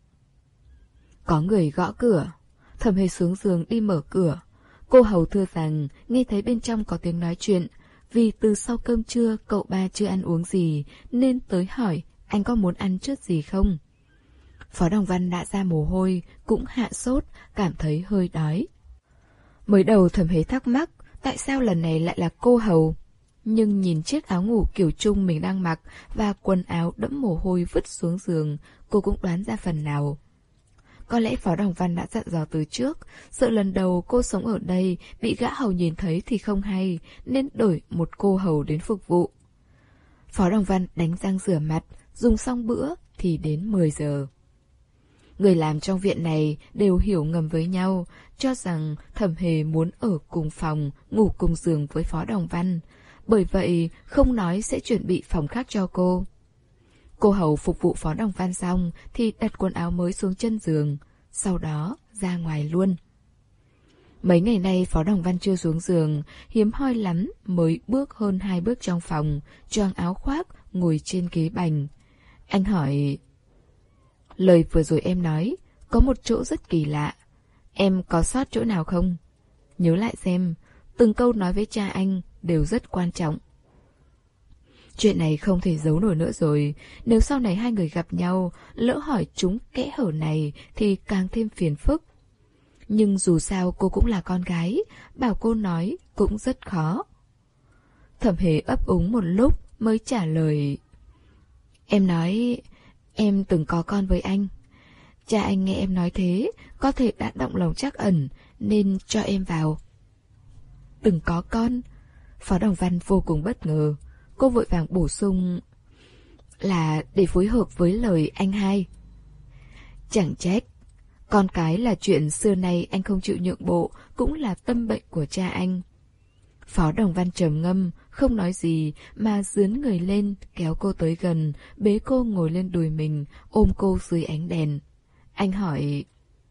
Có người gõ cửa. Thẩm Hề xuống giường đi mở cửa. Cô hầu thưa rằng nghe thấy bên trong có tiếng nói chuyện, vì từ sau cơm trưa cậu ba chưa ăn uống gì nên tới hỏi anh có muốn ăn chút gì không. Phó Đồng Văn đã ra mồ hôi, cũng hạ sốt, cảm thấy hơi đói. Mới đầu Thẩm Hề thắc mắc tại sao lần này lại là cô hầu. Nhưng nhìn chiếc áo ngủ kiểu chung mình đang mặc và quần áo đẫm mồ hôi vứt xuống giường, cô cũng đoán ra phần nào. Có lẽ Phó Đồng Văn đã dặn dò từ trước, sợ lần đầu cô sống ở đây bị gã hầu nhìn thấy thì không hay, nên đổi một cô hầu đến phục vụ. Phó Đồng Văn đánh răng rửa mặt, dùng xong bữa thì đến mười giờ. Người làm trong viện này đều hiểu ngầm với nhau, cho rằng Thẩm Hề muốn ở cùng phòng, ngủ cùng giường với Phó Đồng Văn. Bởi vậy, không nói sẽ chuẩn bị phòng khác cho cô. Cô hầu phục vụ Phó Đồng Văn xong thì đặt quần áo mới xuống chân giường, sau đó ra ngoài luôn. Mấy ngày nay Phó Đồng Văn chưa xuống giường, hiếm hoi lắm mới bước hơn hai bước trong phòng, choàng áo khoác, ngồi trên ghế bành. Anh hỏi... Lời vừa rồi em nói, có một chỗ rất kỳ lạ. Em có sót chỗ nào không? Nhớ lại xem, từng câu nói với cha anh đều rất quan trọng. Chuyện này không thể giấu nổi nữa rồi. Nếu sau này hai người gặp nhau, lỡ hỏi chúng kẽ hở này thì càng thêm phiền phức. Nhưng dù sao cô cũng là con gái, bảo cô nói cũng rất khó. Thẩm Hề ấp úng một lúc mới trả lời. Em nói... Em từng có con với anh. Cha anh nghe em nói thế, có thể đã động lòng trắc ẩn, nên cho em vào. Từng có con? Phó Đồng Văn vô cùng bất ngờ. Cô vội vàng bổ sung là để phối hợp với lời anh hai. Chẳng trách. Con cái là chuyện xưa nay anh không chịu nhượng bộ, cũng là tâm bệnh của cha anh. Phó Đồng Văn trầm ngâm, không nói gì mà dướn người lên, kéo cô tới gần, bế cô ngồi lên đùi mình, ôm cô dưới ánh đèn. Anh hỏi...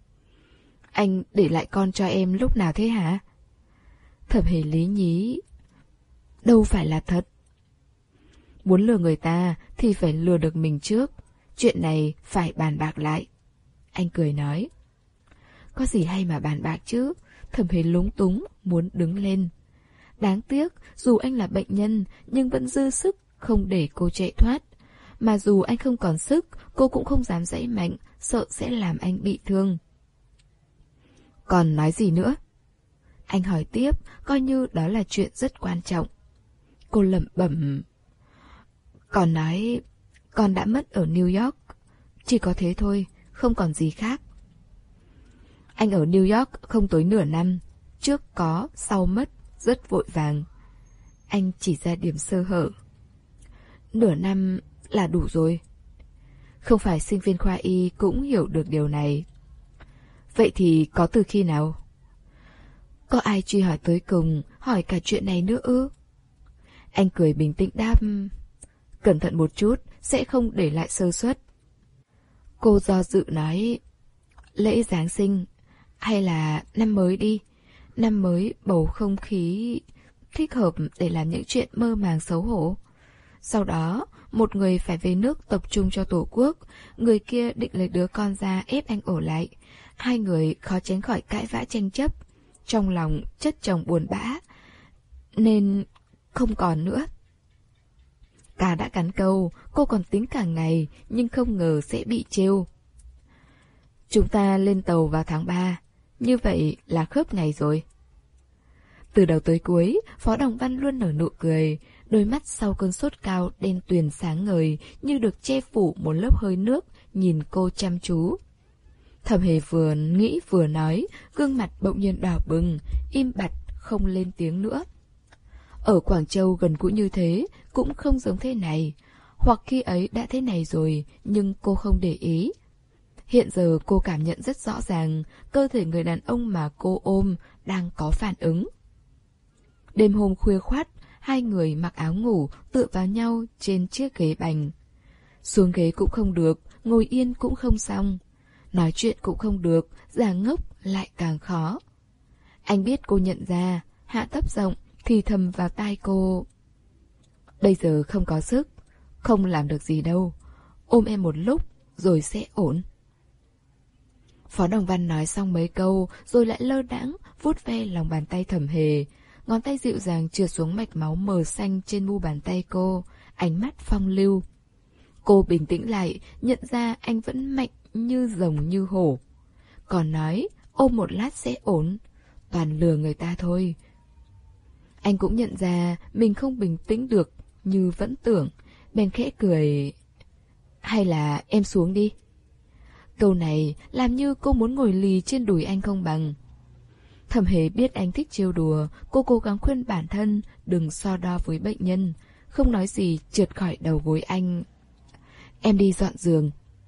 Anh để lại con cho em lúc nào thế hả? Thẩm Hề lý nhí. Đâu phải là thật. Muốn lừa người ta thì phải lừa được mình trước. Chuyện này phải bàn bạc lại. Anh cười nói. Có gì hay mà bàn bạc chứ? Thẩm Hề lúng túng, muốn đứng lên. Đáng tiếc, dù anh là bệnh nhân, nhưng vẫn dư sức, không để cô chạy thoát. Mà dù anh không còn sức, cô cũng không dám giãy mạnh, sợ sẽ làm anh bị thương. Còn nói gì nữa? Anh hỏi tiếp, coi như đó là chuyện rất quan trọng. Cô lẩm bẩm. Còn nói, con đã mất ở New York. Chỉ có thế thôi, không còn gì khác. Anh ở New York không tới nửa năm, trước có, sau mất. Rất vội vàng. Anh chỉ ra điểm sơ hở. Nửa năm là đủ rồi. Không phải sinh viên khoa y cũng hiểu được điều này. Vậy thì có từ khi nào? Có ai truy hỏi tới cùng, hỏi cả chuyện này nữa ư? Anh cười bình tĩnh đáp. Cẩn thận một chút, sẽ không để lại sơ suất. Cô do dự nói. Lễ Giáng sinh, hay là năm mới đi. Năm mới bầu không khí thích hợp để làm những chuyện mơ màng xấu hổ. Sau đó, một người phải về nước tập trung cho tổ quốc, người kia định lấy đứa con ra ép anh ở lại. Hai người khó tránh khỏi cãi vã tranh chấp, trong lòng chất chồng buồn bã, nên không còn nữa. Cà đã cắn câu, cô còn tính cả ngày, nhưng không ngờ sẽ bị trêu. Chúng ta lên tàu vào tháng ba. Như vậy là khớp ngày rồi. Từ đầu tới cuối, Phó Đồng Văn luôn nở nụ cười, đôi mắt sau cơn sốt cao đen tuyền sáng ngời như được che phủ một lớp hơi nước, nhìn cô chăm chú. Thẩm Hề vừa nghĩ vừa nói, gương mặt bỗng nhiên đỏ bừng, im bặt, không lên tiếng nữa. Ở Quảng Châu gần gũi như thế, cũng không giống thế này. Hoặc khi ấy đã thế này rồi, nhưng cô không để ý. Hiện giờ cô cảm nhận rất rõ ràng, cơ thể người đàn ông mà cô ôm đang có phản ứng. Đêm hôm khuya khoắt, hai người mặc áo ngủ tựa vào nhau trên chiếc ghế bành. Xuống ghế cũng không được, ngồi yên cũng không xong. Nói chuyện cũng không được, giả ngốc lại càng khó. Anh biết cô nhận ra, hạ thấp giọng thì thầm vào tai cô. Bây giờ không có sức, không làm được gì đâu. Ôm em một lúc, rồi sẽ ổn. Phó Đồng Văn nói xong mấy câu, rồi lại lơ đãng vuốt ve lòng bàn tay Thẩm Hề. ngón tay dịu dàng trượt xuống mạch máu mờ xanh trên mu bàn tay cô, ánh mắt phong lưu. Cô bình tĩnh lại, nhận ra anh vẫn mạnh như rồng như hổ. Còn nói, ôm một lát sẽ ổn, toàn lừa người ta thôi. Anh cũng nhận ra mình không bình tĩnh được như vẫn tưởng, bèn khẽ cười. Hay là em xuống đi. Câu này làm như cô muốn ngồi lì trên đùi anh không bằng. Thẩm Hề biết anh thích trêu đùa, cô cố gắng khuyên bản thân đừng so đo với bệnh nhân, không nói gì trượt khỏi đầu gối anh. Em đi dọn giường.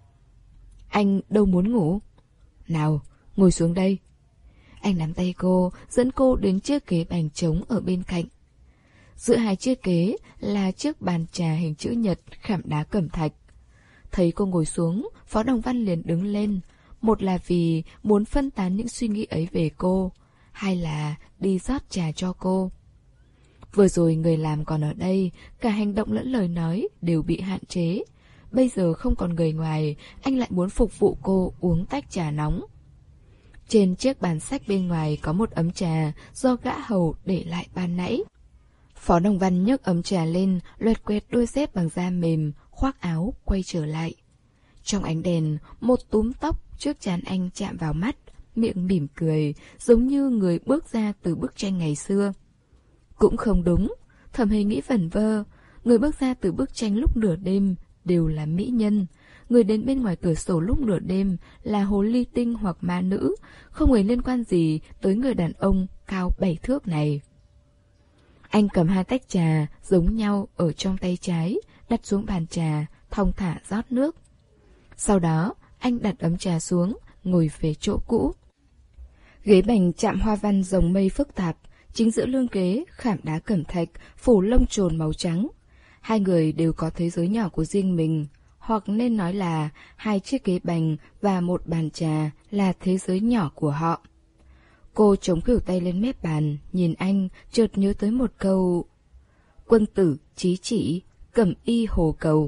Anh đâu muốn ngủ. Nào, ngồi xuống đây. Anh nắm tay cô, dẫn cô đến chiếc ghế bành trống ở bên cạnh. Giữa hai chiếc ghế là chiếc bàn trà hình chữ nhật khảm đá cẩm thạch. Thấy cô ngồi xuống, Phó Đồng Văn liền đứng lên. Một là vì muốn phân tán những suy nghĩ ấy về cô, hai là đi rót trà cho cô. Vừa rồi người làm còn ở đây, cả hành động lẫn lời nói đều bị hạn chế. Bây giờ không còn người ngoài, anh lại muốn phục vụ cô uống tách trà nóng. Trên chiếc bàn sách bên ngoài có một ấm trà do gã hầu để lại ban nãy. Phó Đồng Văn nhấc ấm trà lên, loẹt quẹt đôi dép bằng da mềm, khoác áo, quay trở lại. Trong ánh đèn, một túm tóc trước trán anh chạm vào mắt, miệng mỉm cười, giống như người bước ra từ bức tranh ngày xưa. Cũng không đúng, Thẩm Hề nghĩ vẩn vơ, người bước ra từ bức tranh lúc nửa đêm đều là mỹ nhân. Người đến bên ngoài cửa sổ lúc nửa đêm là hồ ly tinh hoặc ma nữ, không hề liên quan gì tới người đàn ông cao bảy thước này. Anh cầm hai tách trà giống nhau ở trong tay trái, đặt xuống bàn trà, thong thả rót nước. Sau đó, anh đặt ấm trà xuống, ngồi về chỗ cũ. Ghế bành chạm hoa văn rồng mây phức tạp, chính giữa lưng ghế khảm đá cẩm thạch, phủ lông chồn màu trắng. Hai người đều có thế giới nhỏ của riêng mình, hoặc nên nói là hai chiếc ghế bành và một bàn trà là thế giới nhỏ của họ. Cô chống khuỷu tay lên mép bàn, nhìn anh, chợt nhớ tới một câu: quân tử chí chỉ, cẩm y hồ cầu.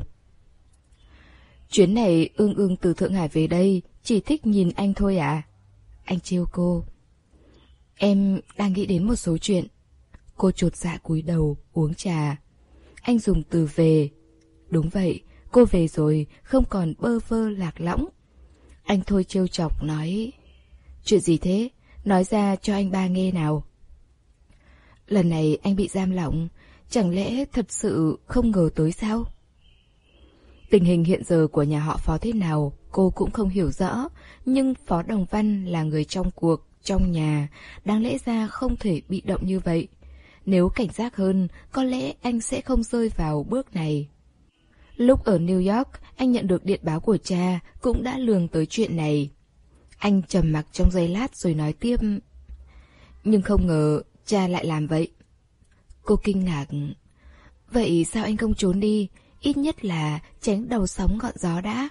Chuyến này Ương Ương từ Thượng Hải về đây, chỉ thích nhìn anh thôi à? Anh trêu cô. Em đang nghĩ đến một số chuyện. Cô chột dạ cúi đầu, uống trà. Anh dùng từ về. Đúng vậy, cô về rồi, không còn bơ vơ lạc lõng. Anh thôi trêu chọc nói: chuyện gì thế? Nói ra cho anh ba nghe nào. Lần này anh bị giam lỏng, chẳng lẽ thật sự không ngờ tới sao? Tình hình hiện giờ của nhà họ Phó thế nào cô cũng không hiểu rõ, nhưng Phó Đồng Văn là người trong cuộc, trong nhà, đáng lẽ ra không thể bị động như vậy. Nếu cảnh giác hơn, có lẽ anh sẽ không rơi vào bước này. Lúc ở New York, anh nhận được điện báo của cha, cũng đã lường tới chuyện này. Anh trầm mặc trong giây lát rồi nói tiếp: nhưng không ngờ cha lại làm vậy. Cô kinh ngạc. Vậy sao anh không trốn đi, ít nhất là tránh đầu sóng ngọn gió đã?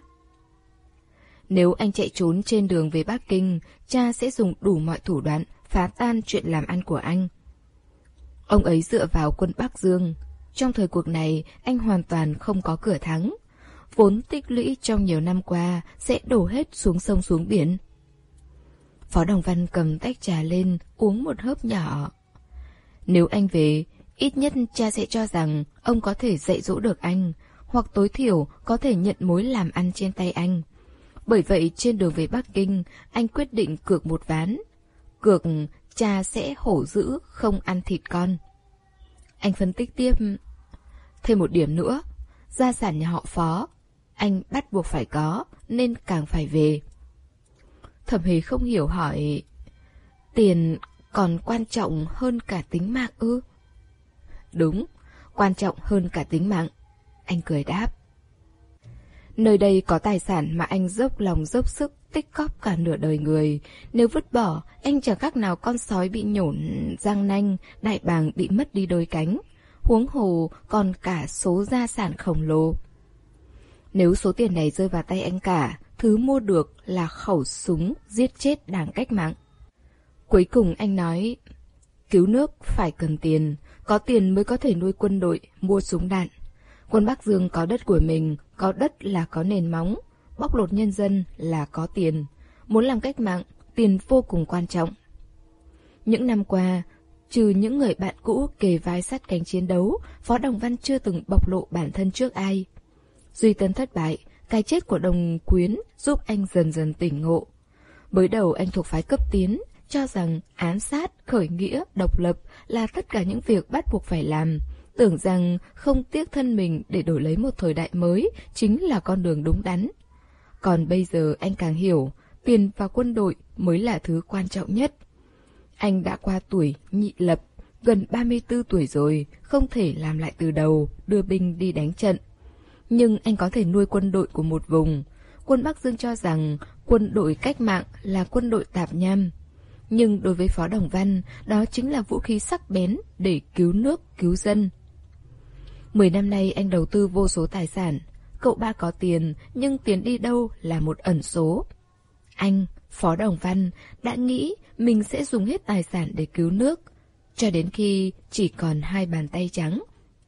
Nếu anh chạy trốn trên đường về Bắc Kinh, cha sẽ dùng đủ mọi thủ đoạn phá tan chuyện làm ăn của anh. Ông ấy dựa vào quân Bắc Dương. Trong thời cuộc này, anh hoàn toàn không có cửa thắng. Vốn tích lũy trong nhiều năm qua sẽ đổ hết xuống sông xuống biển. Phó Đồng Văn cầm tách trà lên, uống một hớp nhỏ. Nếu anh về, ít nhất cha sẽ cho rằng ông có thể dạy dỗ được anh, hoặc tối thiểu có thể nhận mối làm ăn trên tay anh. Bởi vậy trên đường về Bắc Kinh, anh quyết định cược một ván. Cược cha sẽ hổ dữ không ăn thịt con. Anh phân tích tiếp. Thêm một điểm nữa, gia sản nhà họ Phó, anh bắt buộc phải có, nên càng phải về. Thẩm Hề không hiểu hỏi: tiền còn quan trọng hơn cả tính mạng ư? Đúng, quan trọng hơn cả tính mạng. Anh cười đáp. Nơi đây có tài sản mà anh dốc lòng dốc sức tích cóp cả nửa đời người. Nếu vứt bỏ, anh chẳng khác nào con sói bị nhổn răng nanh, đại bàng bị mất đi đôi cánh. Huống hồ còn cả số gia sản khổng lồ. Nếu số tiền này rơi vào tay anh cả, thứ mua được là khẩu súng giết chết đảng cách mạng. Cuối cùng anh nói: cứu nước phải cần tiền, có tiền mới có thể nuôi quân đội, mua súng đạn. Quân Bắc Dương có đất của mình, có đất là có nền móng, bóc lột nhân dân là có tiền. Muốn làm cách mạng, tiền vô cùng quan trọng. Những năm qua, Trừ những người bạn cũ kề vai sát cánh chiến đấu, Phó Đồng Văn chưa từng bộc lộ bản thân trước ai. Duy Tân thất bại, cái chết của Đồng Quyến giúp anh dần dần tỉnh ngộ. Mới đầu anh thuộc phái cấp tiến, cho rằng ám sát, khởi nghĩa, độc lập là tất cả những việc bắt buộc phải làm, tưởng rằng không tiếc thân mình để đổi lấy một thời đại mới chính là con đường đúng đắn. Còn bây giờ anh càng hiểu, tiền và quân đội mới là thứ quan trọng nhất. Anh đã qua tuổi nhị lập, gần ba mươi tư tuổi rồi, không thể làm lại từ đầu, đưa binh đi đánh trận. Nhưng anh có thể nuôi quân đội của một vùng. Quân Bắc Dương cho rằng quân đội cách mạng là quân đội tạp nham. Nhưng đối với Phó Đồng Văn, đó chính là vũ khí sắc bén để cứu nước, cứu dân. Mười năm nay anh đầu tư vô số tài sản. Cậu ba có tiền, nhưng tiền đi đâu là một ẩn số. Anh, Phó Đồng Văn, đã nghĩ mình sẽ dùng hết tài sản để cứu nước, cho đến khi chỉ còn hai bàn tay trắng.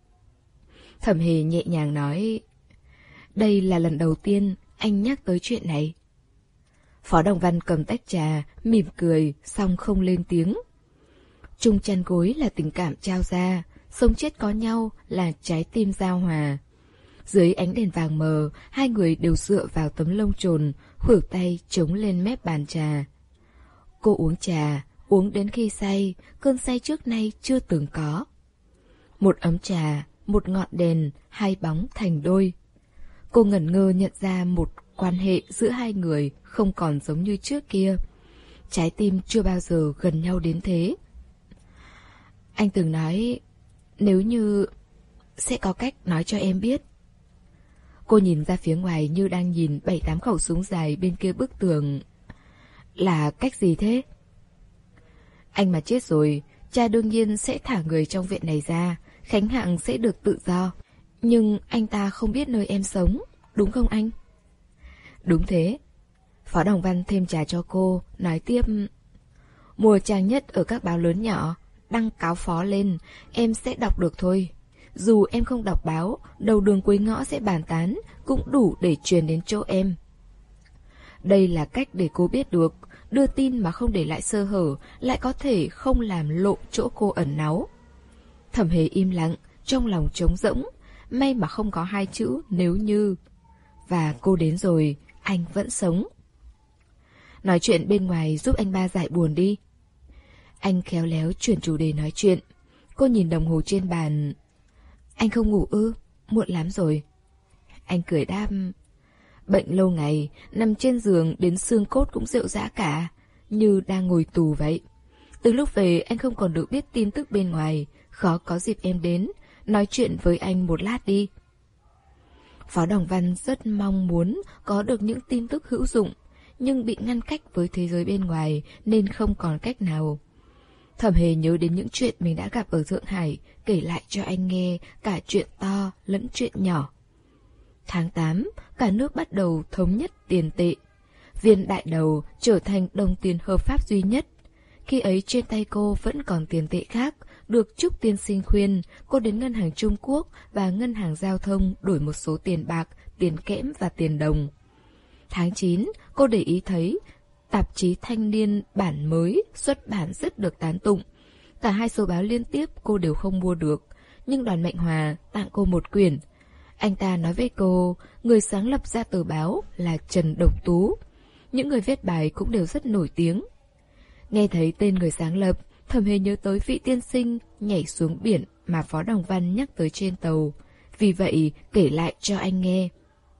Thẩm Hề nhẹ nhàng nói, đây là lần đầu tiên anh nhắc tới chuyện này. Phó Đồng Văn cầm tách trà, mỉm cười, xong không lên tiếng. Chung chăn gối là tình cảm trao ra, sống chết có nhau là trái tim giao hòa. Dưới ánh đèn vàng mờ, hai người đều dựa vào tấm lông chồn, khuỷu tay chống lên mép bàn trà. Cô uống trà, uống đến khi say, cơn say trước nay chưa từng có. Một ấm trà, một ngọn đèn, hai bóng thành đôi. Cô ngẩn ngơ nhận ra một quan hệ giữa hai người không còn giống như trước kia. Trái tim chưa bao giờ gần nhau đến thế. Anh từng nói, nếu như sẽ có cách nói cho em biết. Cô nhìn ra phía ngoài như đang nhìn bảy tám khẩu súng dài bên kia bức tường. Là cách gì thế? Anh mà chết rồi, cha đương nhiên sẽ thả người trong viện này ra, Khánh Hạng sẽ được tự do. Nhưng anh ta không biết nơi em sống, đúng không anh? Đúng thế. Phó Đồng Văn thêm trà cho cô, nói tiếp. Mùa trang nhất ở các báo lớn nhỏ, đăng cáo phó lên, em sẽ đọc được thôi. Dù em không đọc báo, đầu đường cuối ngõ sẽ bàn tán, cũng đủ để truyền đến chỗ em. Đây là cách để cô biết được, đưa tin mà không để lại sơ hở, lại có thể không làm lộ chỗ cô ẩn náu. Thẩm Hề im lặng, trong lòng trống rỗng, may mà không có hai chữ nếu như. Và cô đến rồi, anh vẫn sống. Nói chuyện bên ngoài giúp anh ba giải buồn đi. Anh khéo léo chuyển chủ đề nói chuyện. Cô nhìn đồng hồ trên bàn. Anh không ngủ ư? Muộn lắm rồi. Anh cười đáp. Bệnh lâu ngày, nằm trên giường đến xương cốt cũng rệu rã cả, như đang ngồi tù vậy. Từ lúc về anh không còn được biết tin tức bên ngoài, khó có dịp em đến, nói chuyện với anh một lát đi. Phó Đồng Văn rất mong muốn có được những tin tức hữu dụng, nhưng bị ngăn cách với thế giới bên ngoài nên không còn cách nào. Thẩm Hề nhớ đến những chuyện mình đã gặp ở Thượng Hải, kể lại cho anh nghe cả chuyện to lẫn chuyện nhỏ. Tháng tám, cả nước bắt đầu thống nhất tiền tệ. Viên đại đầu trở thành đồng tiền hợp pháp duy nhất. Khi ấy trên tay cô vẫn còn tiền tệ khác, được Trúc tiên sinh khuyên, cô đến ngân hàng Trung Quốc và ngân hàng giao thông đổi một số tiền bạc, tiền kẽm và tiền đồng. Tháng chín, cô để ý thấy tạp chí Thanh Niên bản mới xuất bản rất được tán tụng. Cả hai số báo liên tiếp cô đều không mua được, nhưng Đoàn Mạnh Hòa tặng cô một quyển. Anh ta nói với cô, người sáng lập ra tờ báo là Trần Độc Tú. Những người viết bài cũng đều rất nổi tiếng. Nghe thấy tên người sáng lập, Thẩm Hề nhớ tới vị tiên sinh nhảy xuống biển mà Phó Đồng Văn nhắc tới trên tàu. Vì vậy kể lại cho anh nghe.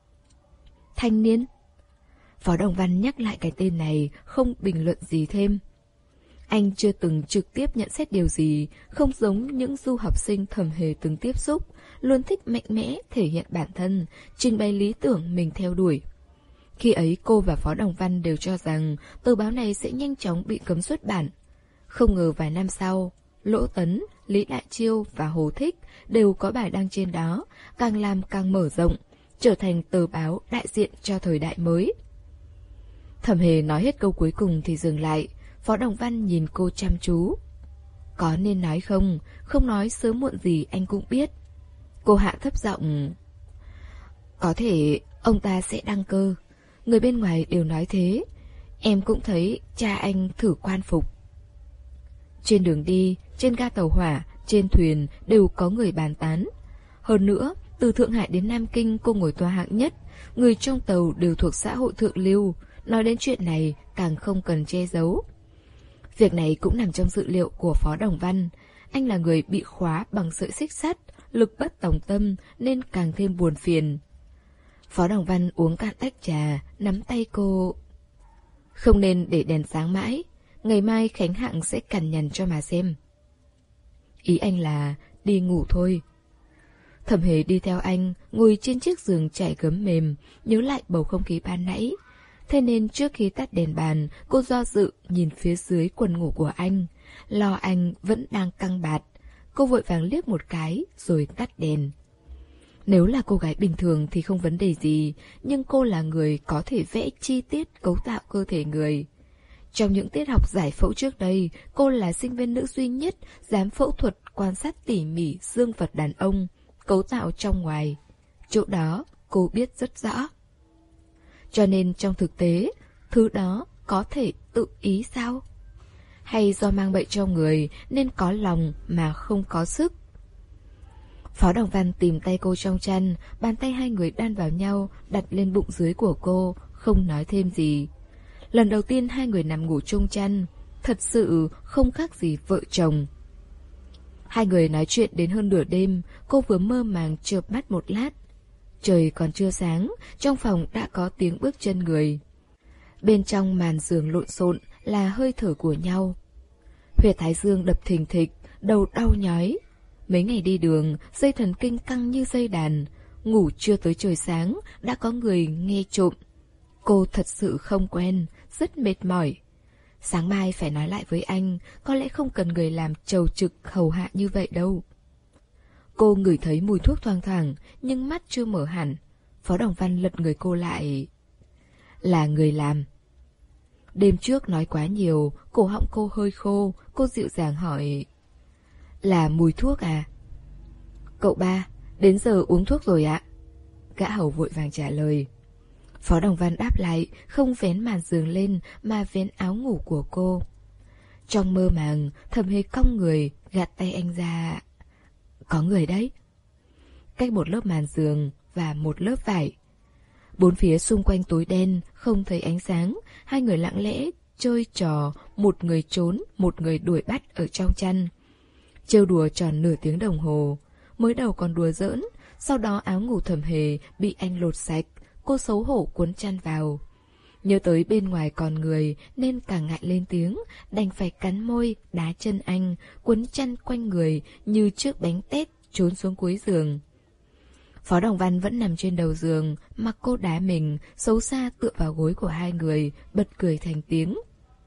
Thanh Niên. Phó Đồng Văn nhắc lại cái tên này, không bình luận gì thêm. Anh chưa từng trực tiếp nhận xét điều gì, không giống những du học sinh Thẩm Hề từng tiếp xúc, luôn thích mạnh mẽ thể hiện bản thân, trình bày lý tưởng mình theo đuổi. Khi ấy cô và Phó Đồng Văn đều cho rằng tờ báo này sẽ nhanh chóng bị cấm xuất bản. Không ngờ vài năm sau, Lỗ Tấn, Lý Đại Chiêu và Hồ Thích đều có bài đăng trên đó, càng làm càng mở rộng, trở thành tờ báo đại diện cho thời đại mới. Thẩm Hề nói hết câu cuối cùng thì dừng lại. Phó Đồng Văn nhìn cô chăm chú. Có nên nói không? Không nói sớm muộn gì anh cũng biết. Cô hạ thấp giọng. Có thể ông ta sẽ đăng cơ. Người bên ngoài đều nói thế. Em cũng thấy cha anh thử quan phục. Trên đường đi, trên ga tàu hỏa, trên thuyền đều có người bàn tán. Hơn nữa, từ Thượng Hải đến Nam Kinh cô ngồi toa hạng nhất, người trong tàu đều thuộc xã hội thượng lưu, nói đến chuyện này càng không cần che giấu. Việc này cũng nằm trong dự liệu của Phó Đồng Văn. Anh là người bị khóa bằng sợi xích sắt, lực bất tòng tâm nên càng thêm buồn phiền. Phó Đồng Văn uống cạn tách trà, nắm tay cô. Không nên để đèn sáng mãi, ngày mai Khánh Hạng sẽ cằn nhằn cho mà xem. Ý anh là đi ngủ thôi. Thẩm Hề đi theo anh, ngồi trên chiếc giường trải gấm mềm, nhớ lại bầu không khí ban nãy. Thế nên trước khi tắt đèn bàn, cô do dự nhìn phía dưới quần ngủ của anh, lo anh vẫn đang căng bạt. Cô vội vàng liếc một cái rồi tắt đèn. Nếu là cô gái bình thường thì không vấn đề gì, nhưng cô là người có thể vẽ chi tiết cấu tạo cơ thể người. Trong những tiết học giải phẫu trước đây, cô là sinh viên nữ duy nhất dám phẫu thuật quan sát tỉ mỉ dương vật đàn ông, cấu tạo trong ngoài. Chỗ đó cô biết rất rõ. Cho nên trong thực tế, thứ đó có thể tự ý sao? Hay do mang bệnh trong người nên có lòng mà không có sức? Phó Đồng Văn tìm tay cô trong chăn, bàn tay hai người đan vào nhau, đặt lên bụng dưới của cô, không nói thêm gì. Lần đầu tiên hai người nằm ngủ chung chăn, thật sự không khác gì vợ chồng. Hai người nói chuyện đến hơn nửa đêm, cô vừa mơ màng chợp mắt một lát. Trời còn chưa sáng, trong phòng đã có tiếng bước chân người. Bên trong màn giường lộn xộn là hơi thở của nhau. Huyệt thái dương đập thình thịch, đầu đau nhói. Mấy ngày đi đường, dây thần kinh căng như dây đàn. Ngủ chưa tới trời sáng, đã có người nghe trộm. Cô thật sự không quen, rất mệt mỏi. Sáng mai phải nói lại với anh, có lẽ không cần người làm trầu trực hầu hạ như vậy đâu. Cô ngửi thấy mùi thuốc thoang thoảng, nhưng mắt chưa mở hẳn. Phó Đồng Văn lật người cô lại. Là người làm. Đêm trước nói quá nhiều, cổ họng cô hơi khô, cô dịu dàng hỏi. Là mùi thuốc à? Cậu ba, đến giờ uống thuốc rồi ạ. Gã hầu vội vàng trả lời. Phó Đồng Văn đáp lại, không vén màn giường lên mà vén áo ngủ của cô. Trong mơ màng, Thẩm Hề cong người, gạt tay anh ra. Có người đấy. Cách một lớp màn giường và một lớp vải. Bốn phía xung quanh tối đen, không thấy ánh sáng. Hai người lặng lẽ, chơi trò, một người trốn, một người đuổi bắt ở trong chăn. Trêu đùa tròn nửa tiếng đồng hồ. Mới đầu còn đùa giỡn, sau đó áo ngủ Thẩm Hề bị anh lột sạch. Cô xấu hổ cuốn chăn vào. Nhớ tới bên ngoài còn người nên càng ngại lên tiếng, đành phải cắn môi, đá chân anh, cuốn chăn quanh người như chiếc bánh tét trốn xuống cuối giường. Phó Đồng Văn vẫn nằm trên đầu giường, mặc cô đá mình, xấu xa tựa vào gối của hai người, bật cười thành tiếng.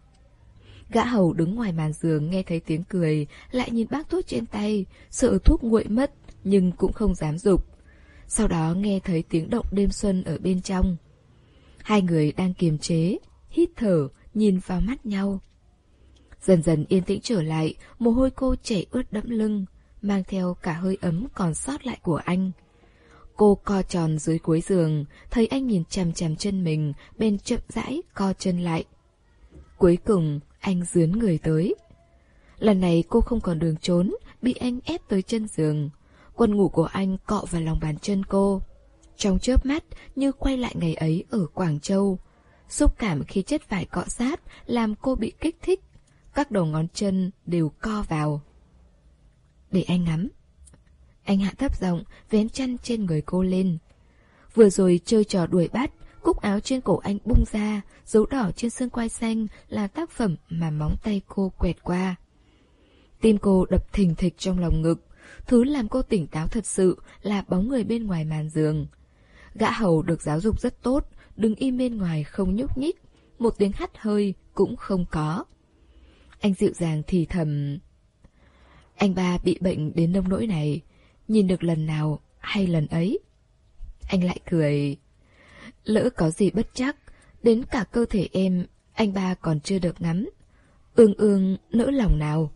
Gã hầu đứng ngoài màn giường nghe thấy tiếng cười, lại nhìn bác thuốc trên tay, sợ thuốc nguội mất, nhưng cũng không dám giục. Sau đó nghe thấy tiếng động đêm xuân ở bên trong. Hai người đang kiềm chế, hít thở, nhìn vào mắt nhau. Dần dần yên tĩnh trở lại, mồ hôi cô chảy ướt đẫm lưng, mang theo cả hơi ấm còn sót lại của anh. Cô co tròn dưới cuối giường, thấy anh nhìn chằm chằm chân mình, bên chậm rãi co chân lại. Cuối cùng, anh dướn người tới. Lần này cô không còn đường trốn, bị anh ép tới chân giường. Quần ngủ của anh cọ vào lòng bàn chân cô. Trong chớp mắt như quay lại ngày ấy ở Quảng Châu. Xúc cảm khi chất vải cọ sát làm cô bị kích thích. Các đầu ngón chân đều co vào. Để anh ngắm. Anh hạ thấp giọng vén chăn trên người cô lên. Vừa rồi chơi trò đuổi bắt, cúc áo trên cổ anh bung ra, dấu đỏ trên xương quai xanh là tác phẩm mà móng tay cô quẹt qua. Tim cô đập thình thịch trong lòng ngực. Thứ làm cô tỉnh táo thật sự là bóng người bên ngoài màn giường. Gã hầu được giáo dục rất tốt, đứng im bên ngoài không nhúc nhích, một tiếng hắt hơi cũng không có. Anh dịu dàng thì thầm. Anh ba bị bệnh đến nông nỗi này, nhìn được lần nào hay lần ấy. Anh lại cười. Lỡ có gì bất chắc, đến cả cơ thể em, anh ba còn chưa được ngắm. Ương ương nỡ lòng nào.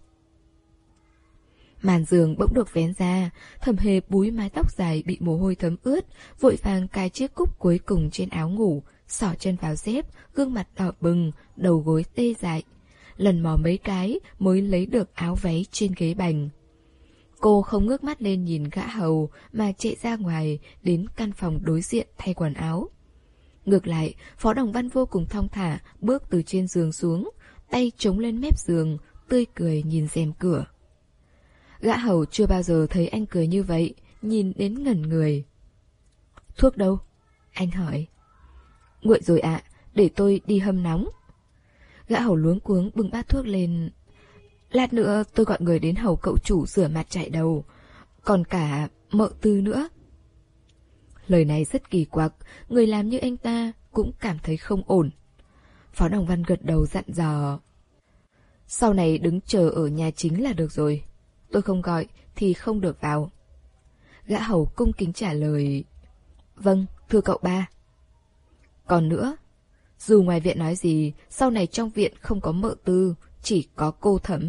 Màn giường bỗng được vén ra, Thẩm Hề búi mái tóc dài bị mồ hôi thấm ướt, vội vàng cài chiếc cúc cuối cùng trên áo ngủ, xỏ chân vào dép, gương mặt đỏ bừng, đầu gối tê dại. lần mò mấy cái mới lấy được áo váy trên ghế bành. Cô không ngước mắt lên nhìn gã hầu mà chạy ra ngoài đến căn phòng đối diện thay quần áo. Ngược lại, Phó Đồng Văn vô cùng thong thả bước từ trên giường xuống, tay chống lên mép giường, tươi cười nhìn rèm cửa. Gã hầu chưa bao giờ thấy anh cười như vậy, nhìn đến ngẩn người. Thuốc đâu? Anh hỏi. Nguội rồi ạ, để tôi đi hâm nóng. Gã hầu luống cuống bưng bát thuốc lên. Lát nữa tôi gọi người đến hầu cậu chủ rửa mặt chải đầu, còn cả mợ Tư nữa. Lời này rất kỳ quặc, người làm như anh ta cũng cảm thấy không ổn. Phó Đồng Văn gật đầu dặn dò. Sau này đứng chờ ở nhà chính là được rồi. Tôi không gọi thì không được vào. Gã hầu cung kính trả lời. Vâng, thưa cậu ba. Còn nữa, dù ngoài viện nói gì, sau này trong viện không có mợ Tư, chỉ có cô Thẩm.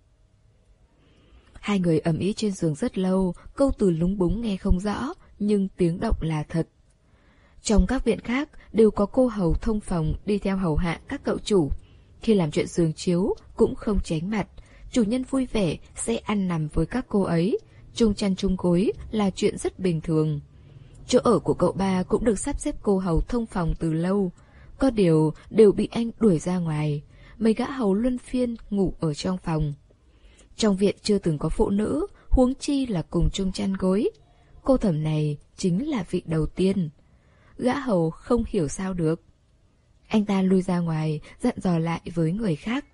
Hai người ầm ĩ trên giường rất lâu, câu từ lúng búng nghe không rõ, nhưng tiếng động là thật. Trong các viện khác đều có cô hầu thông phòng đi theo hầu hạ các cậu chủ. Khi làm chuyện giường chiếu cũng không tránh mặt, chủ nhân vui vẻ sẽ ăn nằm với các cô ấy, chung chăn chung gối là chuyện rất bình thường. Chỗ ở của cậu ba cũng được sắp xếp cô hầu thông phòng từ lâu, có điều đều bị anh đuổi ra ngoài, mấy gã hầu luân phiên ngủ ở trong phòng. Trong viện chưa từng có phụ nữ, huống chi là cùng chung chăn gối. Cô Thẩm này chính là vị đầu tiên. Gã hầu không hiểu sao được. Anh ta lui ra ngoài, dặn dò lại với người khác.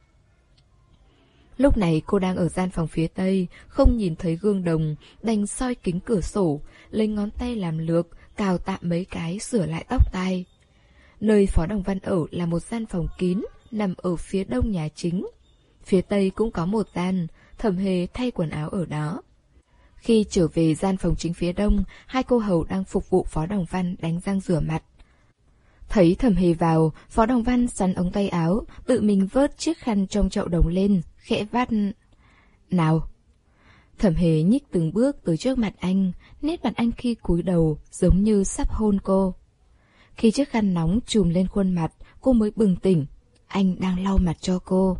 Lúc này cô đang ở gian phòng phía tây, không nhìn thấy gương đồng, đành soi kính cửa sổ, lấy ngón tay làm lược, cào tạm mấy cái sửa lại tóc tai. Nơi Phó Đồng Văn ở là một gian phòng kín, nằm ở phía đông nhà chính. Phía tây cũng có một gian, Thẩm Hề thay quần áo ở đó. Khi trở về gian phòng chính phía đông, hai cô hầu đang phục vụ Phó Đồng Văn đánh răng rửa mặt. Thấy Thẩm Hề vào, Phó Đồng Văn sắn ống tay áo, tự mình vớt chiếc khăn trong chậu đồng lên, khẽ vắt. Nào! Thẩm Hề nhích từng bước tới trước mặt anh, nét mặt anh khi cúi đầu giống như sắp hôn cô. Khi chiếc khăn nóng trùm lên khuôn mặt, cô mới bừng tỉnh. Anh đang lau mặt cho cô.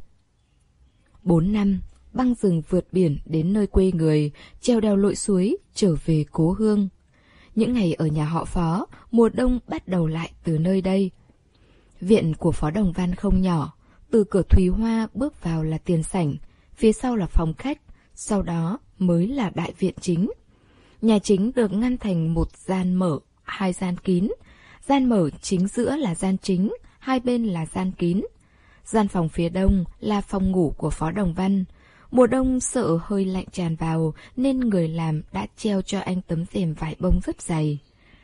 Bốn năm, băng rừng vượt biển đến nơi quê người, treo đèo lội suối, trở về cố hương. Những ngày ở nhà họ Phó, mùa đông bắt đầu lại từ nơi đây. Viện của Phó Đồng Văn không nhỏ, từ cửa Thúy Hoa bước vào là tiền sảnh, phía sau là phòng khách, sau đó mới là đại viện chính. Nhà chính được ngăn thành một gian mở, hai gian kín. Gian mở chính giữa là gian chính, hai bên là gian kín. Gian phòng phía đông là phòng ngủ của Phó Đồng Văn. Mùa đông sợ hơi lạnh tràn vào nên người làm đã treo cho anh tấm rèm vải bông rất dày.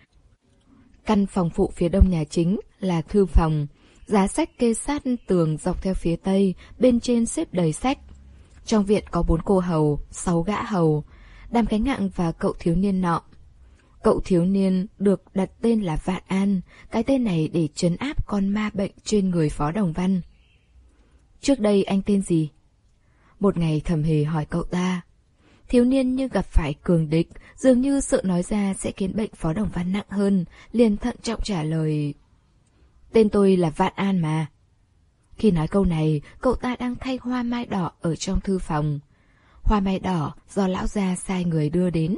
Căn phòng phụ phía đông nhà chính là thư phòng. Giá sách kê sát tường dọc theo phía tây, bên trên xếp đầy sách. Trong viện có bốn cô hầu, sáu gã hầu, Đàm Khánh Ngạn và cậu thiếu niên nọ. Cậu thiếu niên được đặt tên là Vạn An, cái tên này để trấn áp con ma bệnh trên người Phó Đồng Văn. Trước đây anh tên gì? Một ngày Thẩm Hề hỏi cậu ta. Thiếu niên như gặp phải cường địch, dường như sợ nói ra sẽ khiến bệnh Phó Đồng Văn nặng hơn, liền thận trọng trả lời. Tên tôi là Vạn An mà. Khi nói câu này, cậu ta đang thay hoa mai đỏ ở trong thư phòng. Hoa mai đỏ do lão gia sai người đưa đến.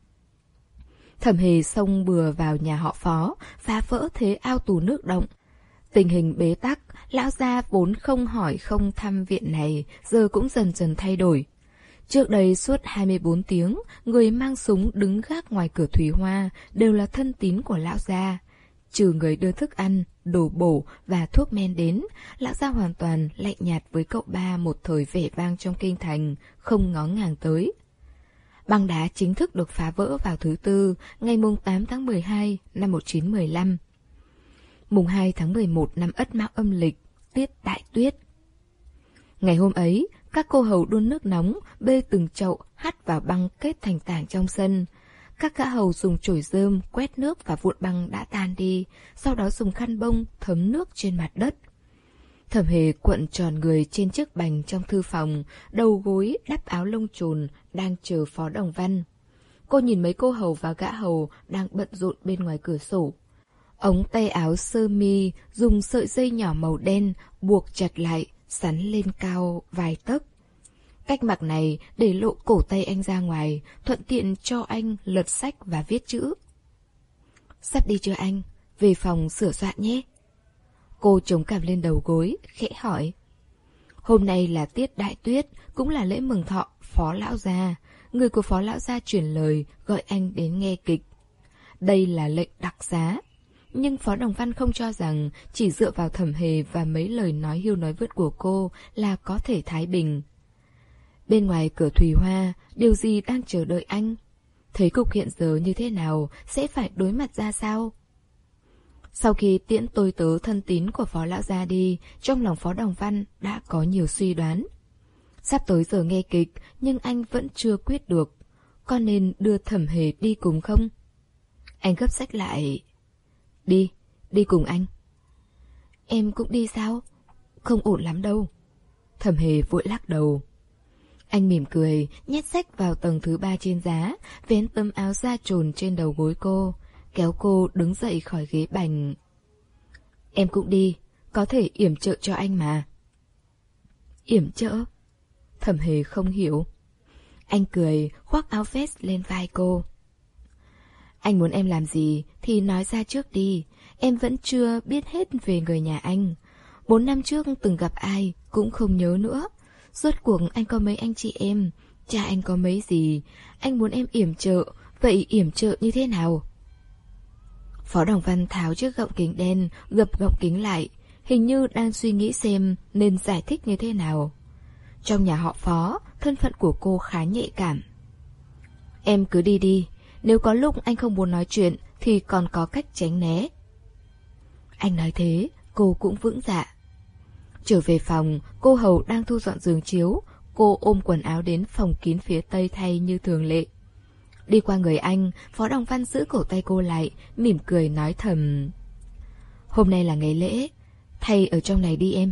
Thẩm Hề xông bừa vào nhà họ Phó, phá vỡ thế ao tù nước động. Tình hình bế tắc, lão gia vốn không hỏi không thăm viện này, giờ cũng dần dần thay đổi. Trước đây suốt hai mươi bốn tiếng, người mang súng đứng gác ngoài cửa Thúy Hoa đều là thân tín của lão gia. Trừ người đưa thức ăn, đồ bổ và thuốc men đến, lão gia hoàn toàn lạnh nhạt với cậu ba một thời vẻ vang trong kinh thành, không ngó ngàng tới. Băng đá chính thức được phá vỡ vào thứ Tư, ngày mùng tám tháng mười hai năm một nghìn chín trăm mười lăm. Mùng hai tháng mười một năm Ất Mão âm lịch, tiết đại tuyết. Ngày hôm ấy, các cô hầu đun nước nóng, bê từng chậu, hắt vào băng kết thành tảng trong sân. Các gã hầu dùng chổi rơm quét nước và vụn băng đã tan đi, sau đó dùng khăn bông thấm nước trên mặt đất. Thẩm Hề cuộn tròn người trên chiếc bành trong thư phòng, đầu gối đắp áo lông trồn, đang chờ Phó Đồng Văn. Cô nhìn mấy cô hầu và gã hầu đang bận rộn bên ngoài cửa sổ. Ống tay áo sơ mi dùng sợi dây nhỏ màu đen buộc chặt lại, sắn lên cao vài tấc. Cách mặc này để lộ cổ tay anh ra ngoài, thuận tiện cho anh lật sách và viết chữ. Sắp đi chưa anh? Về phòng sửa soạn nhé. Cô chống cằm lên đầu gối, khẽ hỏi. Hôm nay là tiết đại tuyết, cũng là lễ mừng thọ Phó Lão Gia. Người của Phó Lão Gia truyền lời gọi anh đến nghe kịch. Đây là lệnh đặc giá. Nhưng Phó Đồng Văn không cho rằng chỉ dựa vào Thẩm Hề và mấy lời nói hiu nói vượt của cô là có thể thái bình. Bên ngoài cửa Thùy Hoa, điều gì đang chờ đợi anh? Thấy cục hiện giờ như thế nào, sẽ phải đối mặt ra sao? Sau khi tiễn tôi tớ thân tín của Phó Lão Gia đi, trong lòng Phó Đồng Văn đã có nhiều suy đoán. Sắp tới giờ nghe kịch, nhưng anh vẫn chưa quyết được. Có nên đưa Thẩm Hề đi cùng không? Anh gấp sách lại. Đi, đi cùng anh. Em cũng đi sao? Không ổn lắm đâu. Thẩm Hề vội lắc đầu. Anh mỉm cười, nhét sách vào tầng thứ ba trên giá, vén tấm áo da trồn trên đầu gối cô, kéo cô đứng dậy khỏi ghế bành. Em cũng đi, có thể yểm trợ cho anh mà. Yểm trợ? Thẩm Hề không hiểu. Anh cười, khoác áo vest lên vai cô. Anh muốn em làm gì thì nói ra trước đi, em vẫn chưa biết hết về người nhà anh. Bốn năm trước từng gặp ai cũng không nhớ nữa. Rốt cuộc anh có mấy anh chị em, cha anh có mấy gì, anh muốn em yểm trợ, vậy yểm trợ như thế nào? Phó Đồng Văn tháo chiếc gọng kính đen, gập gọng kính lại, hình như đang suy nghĩ xem nên giải thích như thế nào. Trong nhà họ Phó, thân phận của cô khá nhạy cảm. Em cứ đi đi, nếu có lúc anh không muốn nói chuyện thì còn có cách tránh né. Anh nói thế, cô cũng vững dạ. Trở về phòng, cô hầu đang thu dọn giường chiếu, cô ôm quần áo đến phòng kín phía tây thay như thường lệ. Đi qua người anh, Phó Đồng Văn giữ cổ tay cô lại, mỉm cười nói thầm. Hôm nay là ngày lễ, thay ở trong này đi em.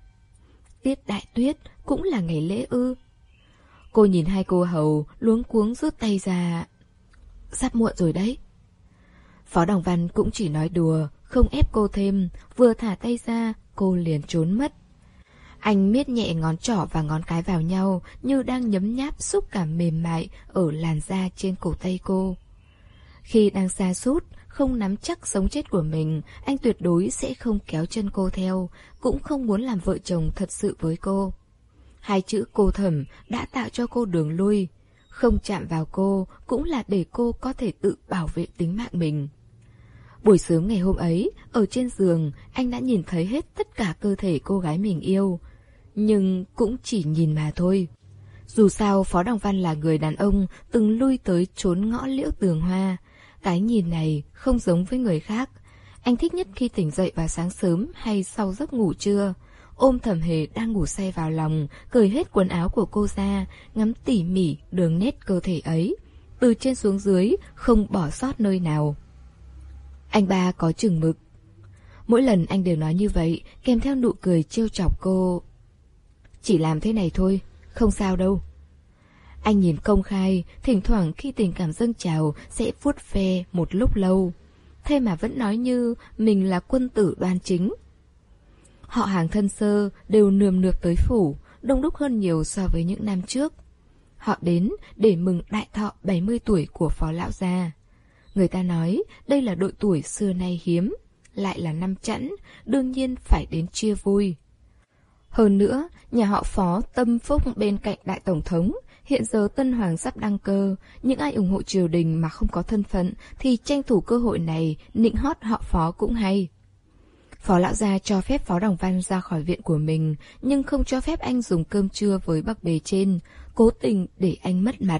Tiết đại tuyết cũng là ngày lễ ư? Cô nhìn hai cô hầu, luống cuống rút tay ra. Sắp muộn rồi đấy. Phó Đồng Văn cũng chỉ nói đùa, không ép cô thêm, vừa thả tay ra, cô liền trốn mất. Anh miết nhẹ ngón trỏ và ngón cái vào nhau như đang nhấm nháp xúc cảm mềm mại ở làn da trên cổ tay cô. Khi đang sa sút, không nắm chắc sống chết của mình, anh tuyệt đối sẽ không kéo chân cô theo, cũng không muốn làm vợ chồng thật sự với cô. Hai chữ cô Thẩm đã tạo cho cô đường lui. Không chạm vào cô cũng là để cô có thể tự bảo vệ tính mạng mình. Buổi sớm ngày hôm ấy, ở trên giường, anh đã nhìn thấy hết tất cả cơ thể cô gái mình yêu. Nhưng cũng chỉ nhìn mà thôi. Dù sao, Phó Đồng Văn là người đàn ông từng lui tới chốn ngõ liễu tường hoa. Cái nhìn này không giống với người khác. Anh thích nhất khi tỉnh dậy vào sáng sớm hay sau giấc ngủ trưa. Ôm Thẩm Hề đang ngủ say vào lòng, cởi hết quần áo của cô ra, ngắm tỉ mỉ đường nét cơ thể ấy. Từ trên xuống dưới, không bỏ sót nơi nào. Anh ba có chừng mực. Mỗi lần anh đều nói như vậy, kèm theo nụ cười trêu chọc cô. Chỉ làm thế này thôi, không sao đâu. Anh nhìn công khai, thỉnh thoảng khi tình cảm dâng trào sẽ vuốt ve một lúc lâu. Thế mà vẫn nói như mình là quân tử đoan chính. Họ hàng thân sơ đều nườm nượp tới phủ, đông đúc hơn nhiều so với những năm trước. Họ đến để mừng đại thọ bảy mươi tuổi của Phó Lão Gia. Người ta nói đây là độ tuổi xưa nay hiếm, lại là năm Chẵn, đương nhiên phải đến chia vui. Hơn nữa, nhà họ Phó tâm phúc bên cạnh đại tổng thống, hiện giờ Tân Hoàng sắp đăng cơ, những ai ủng hộ triều đình mà không có thân phận thì tranh thủ cơ hội này nịnh hót họ Phó cũng hay. Phó Lão Gia cho phép Phó Đồng Văn ra khỏi viện của mình, nhưng không cho phép anh dùng cơm trưa với bậc bề trên, cố tình để anh mất mặt.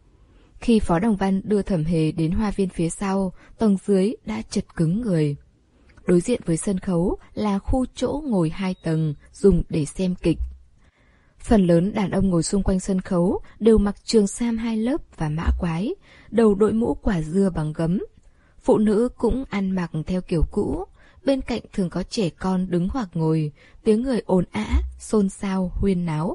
Khi Phó Đồng Văn đưa Thẩm Hề đến hoa viên phía sau, tầng dưới đã chật cứng người. Đối diện với sân khấu là khu chỗ ngồi hai tầng, dùng để xem kịch. Phần lớn đàn ông ngồi xung quanh sân khấu đều mặc trường sam hai lớp và mã quái, đầu đội mũ quả dưa bằng gấm. Phụ nữ cũng ăn mặc theo kiểu cũ, bên cạnh thường có trẻ con đứng hoặc ngồi, tiếng người ồn ã, xôn xao, huyên náo.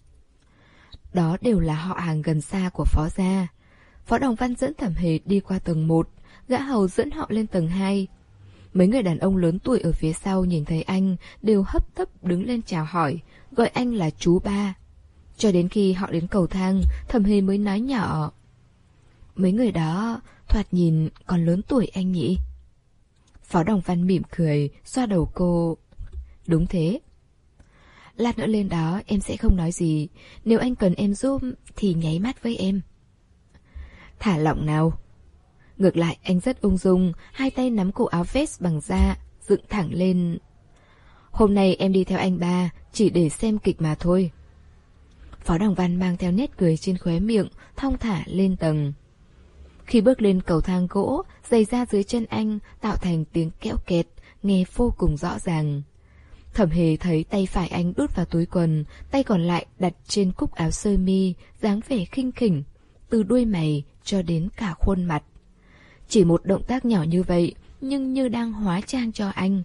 Đó đều là họ hàng gần xa của Phó gia. Phó Đồng Văn dẫn Thẩm Hề đi qua tầng một, gã hầu dẫn họ lên tầng hai. Mấy người đàn ông lớn tuổi ở phía sau nhìn thấy anh đều hấp tấp đứng lên chào hỏi, gọi anh là chú ba. Cho đến khi họ đến cầu thang, Thẩm Hề mới nói nhỏ: mấy người đó thoạt nhìn còn lớn tuổi anh nhỉ? Phó Đồng Văn mỉm cười, xoa đầu cô: đúng thế. Lát nữa lên đó em sẽ không nói gì, nếu anh cần em giúp thì nháy mắt với em. Thả lỏng nào. Ngược lại anh rất ung dung, hai tay nắm cổ áo vest bằng da, dựng thẳng lên. Hôm nay em đi theo anh ba, chỉ để xem kịch mà thôi. Phó Đồng Văn mang theo nét cười trên khóe miệng, thong thả lên tầng. Khi bước lên cầu thang gỗ, giày da dưới chân anh tạo thành tiếng kẽo kẹt, nghe vô cùng rõ ràng. Thẩm Hề thấy tay phải anh đút vào túi quần, tay còn lại đặt trên cúc áo sơ mi, dáng vẻ khinh khỉnh, từ đuôi mày cho đến cả khuôn mặt. Chỉ một động tác nhỏ như vậy, nhưng như đang hóa trang cho anh.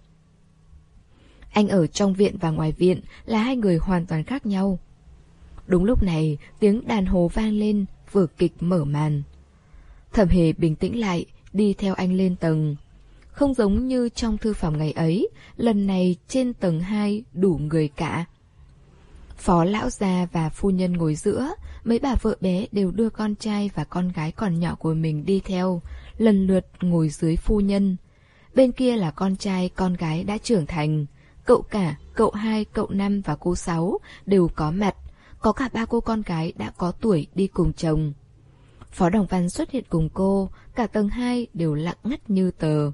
Anh ở trong viện và ngoài viện là hai người hoàn toàn khác nhau. Đúng lúc này, tiếng đàn hồ vang lên, vở kịch mở màn. Thẩm Hề bình tĩnh lại, đi theo anh lên tầng. Không giống như trong thư phòng ngày ấy, lần này trên tầng hai đủ người cả. Phó lão gia và phu nhân ngồi giữa, mấy bà vợ bé đều đưa con trai và con gái còn nhỏ của mình đi theo, lần lượt ngồi dưới phu nhân. Bên kia là con trai con gái đã trưởng thành, cậu cả, cậu hai, cậu năm và cô sáu đều có mặt, có cả ba cô con gái đã có tuổi đi cùng chồng. Phó Đồng Văn xuất hiện cùng cô, cả tầng hai đều lặng ngắt như tờ.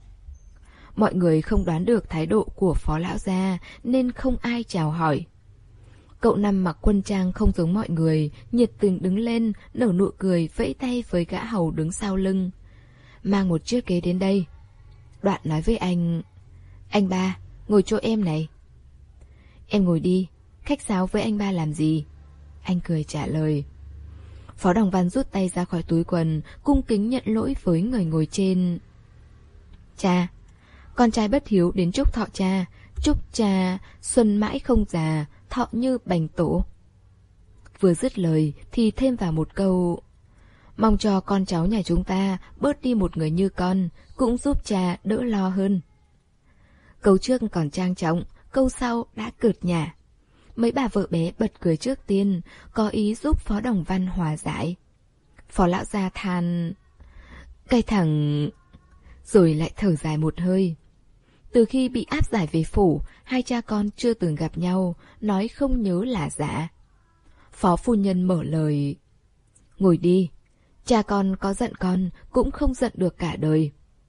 Mọi người không đoán được thái độ của phó lão gia nên không ai chào hỏi. Cậu năm mặc quân trang không giống mọi người, nhiệt tình đứng lên, nở nụ cười vẫy tay với gã hầu đứng sau lưng. Mang một chiếc ghế đến đây. Đoạn nói với anh: anh ba, ngồi chỗ em này. Em ngồi đi, khách sáo với anh ba làm gì? Anh cười trả lời. Phó Đồng Văn rút tay ra khỏi túi quần, cung kính nhận lỗi với người ngồi trên. Cha, con trai bất hiếu đến chúc thọ cha, chúc cha xuân mãi không già, thọ như bành tổ. Vừa dứt lời thì thêm vào một câu: mong cho con cháu nhà chúng ta bớt đi một người như con, cũng giúp cha đỡ lo hơn. Câu trước còn trang trọng, câu sau đã cợt nhả. Mấy bà vợ bé bật cười trước tiên, có ý giúp Phó Đồng Văn hòa giải. Phó lão gia than: cái thằng... Rồi lại thở dài một hơi. Từ khi bị áp giải về phủ, hai cha con chưa từng gặp nhau, nói không nhớ là giả. Phó phu nhân mở lời: ngồi đi, cha con có giận con cũng không giận được cả đời.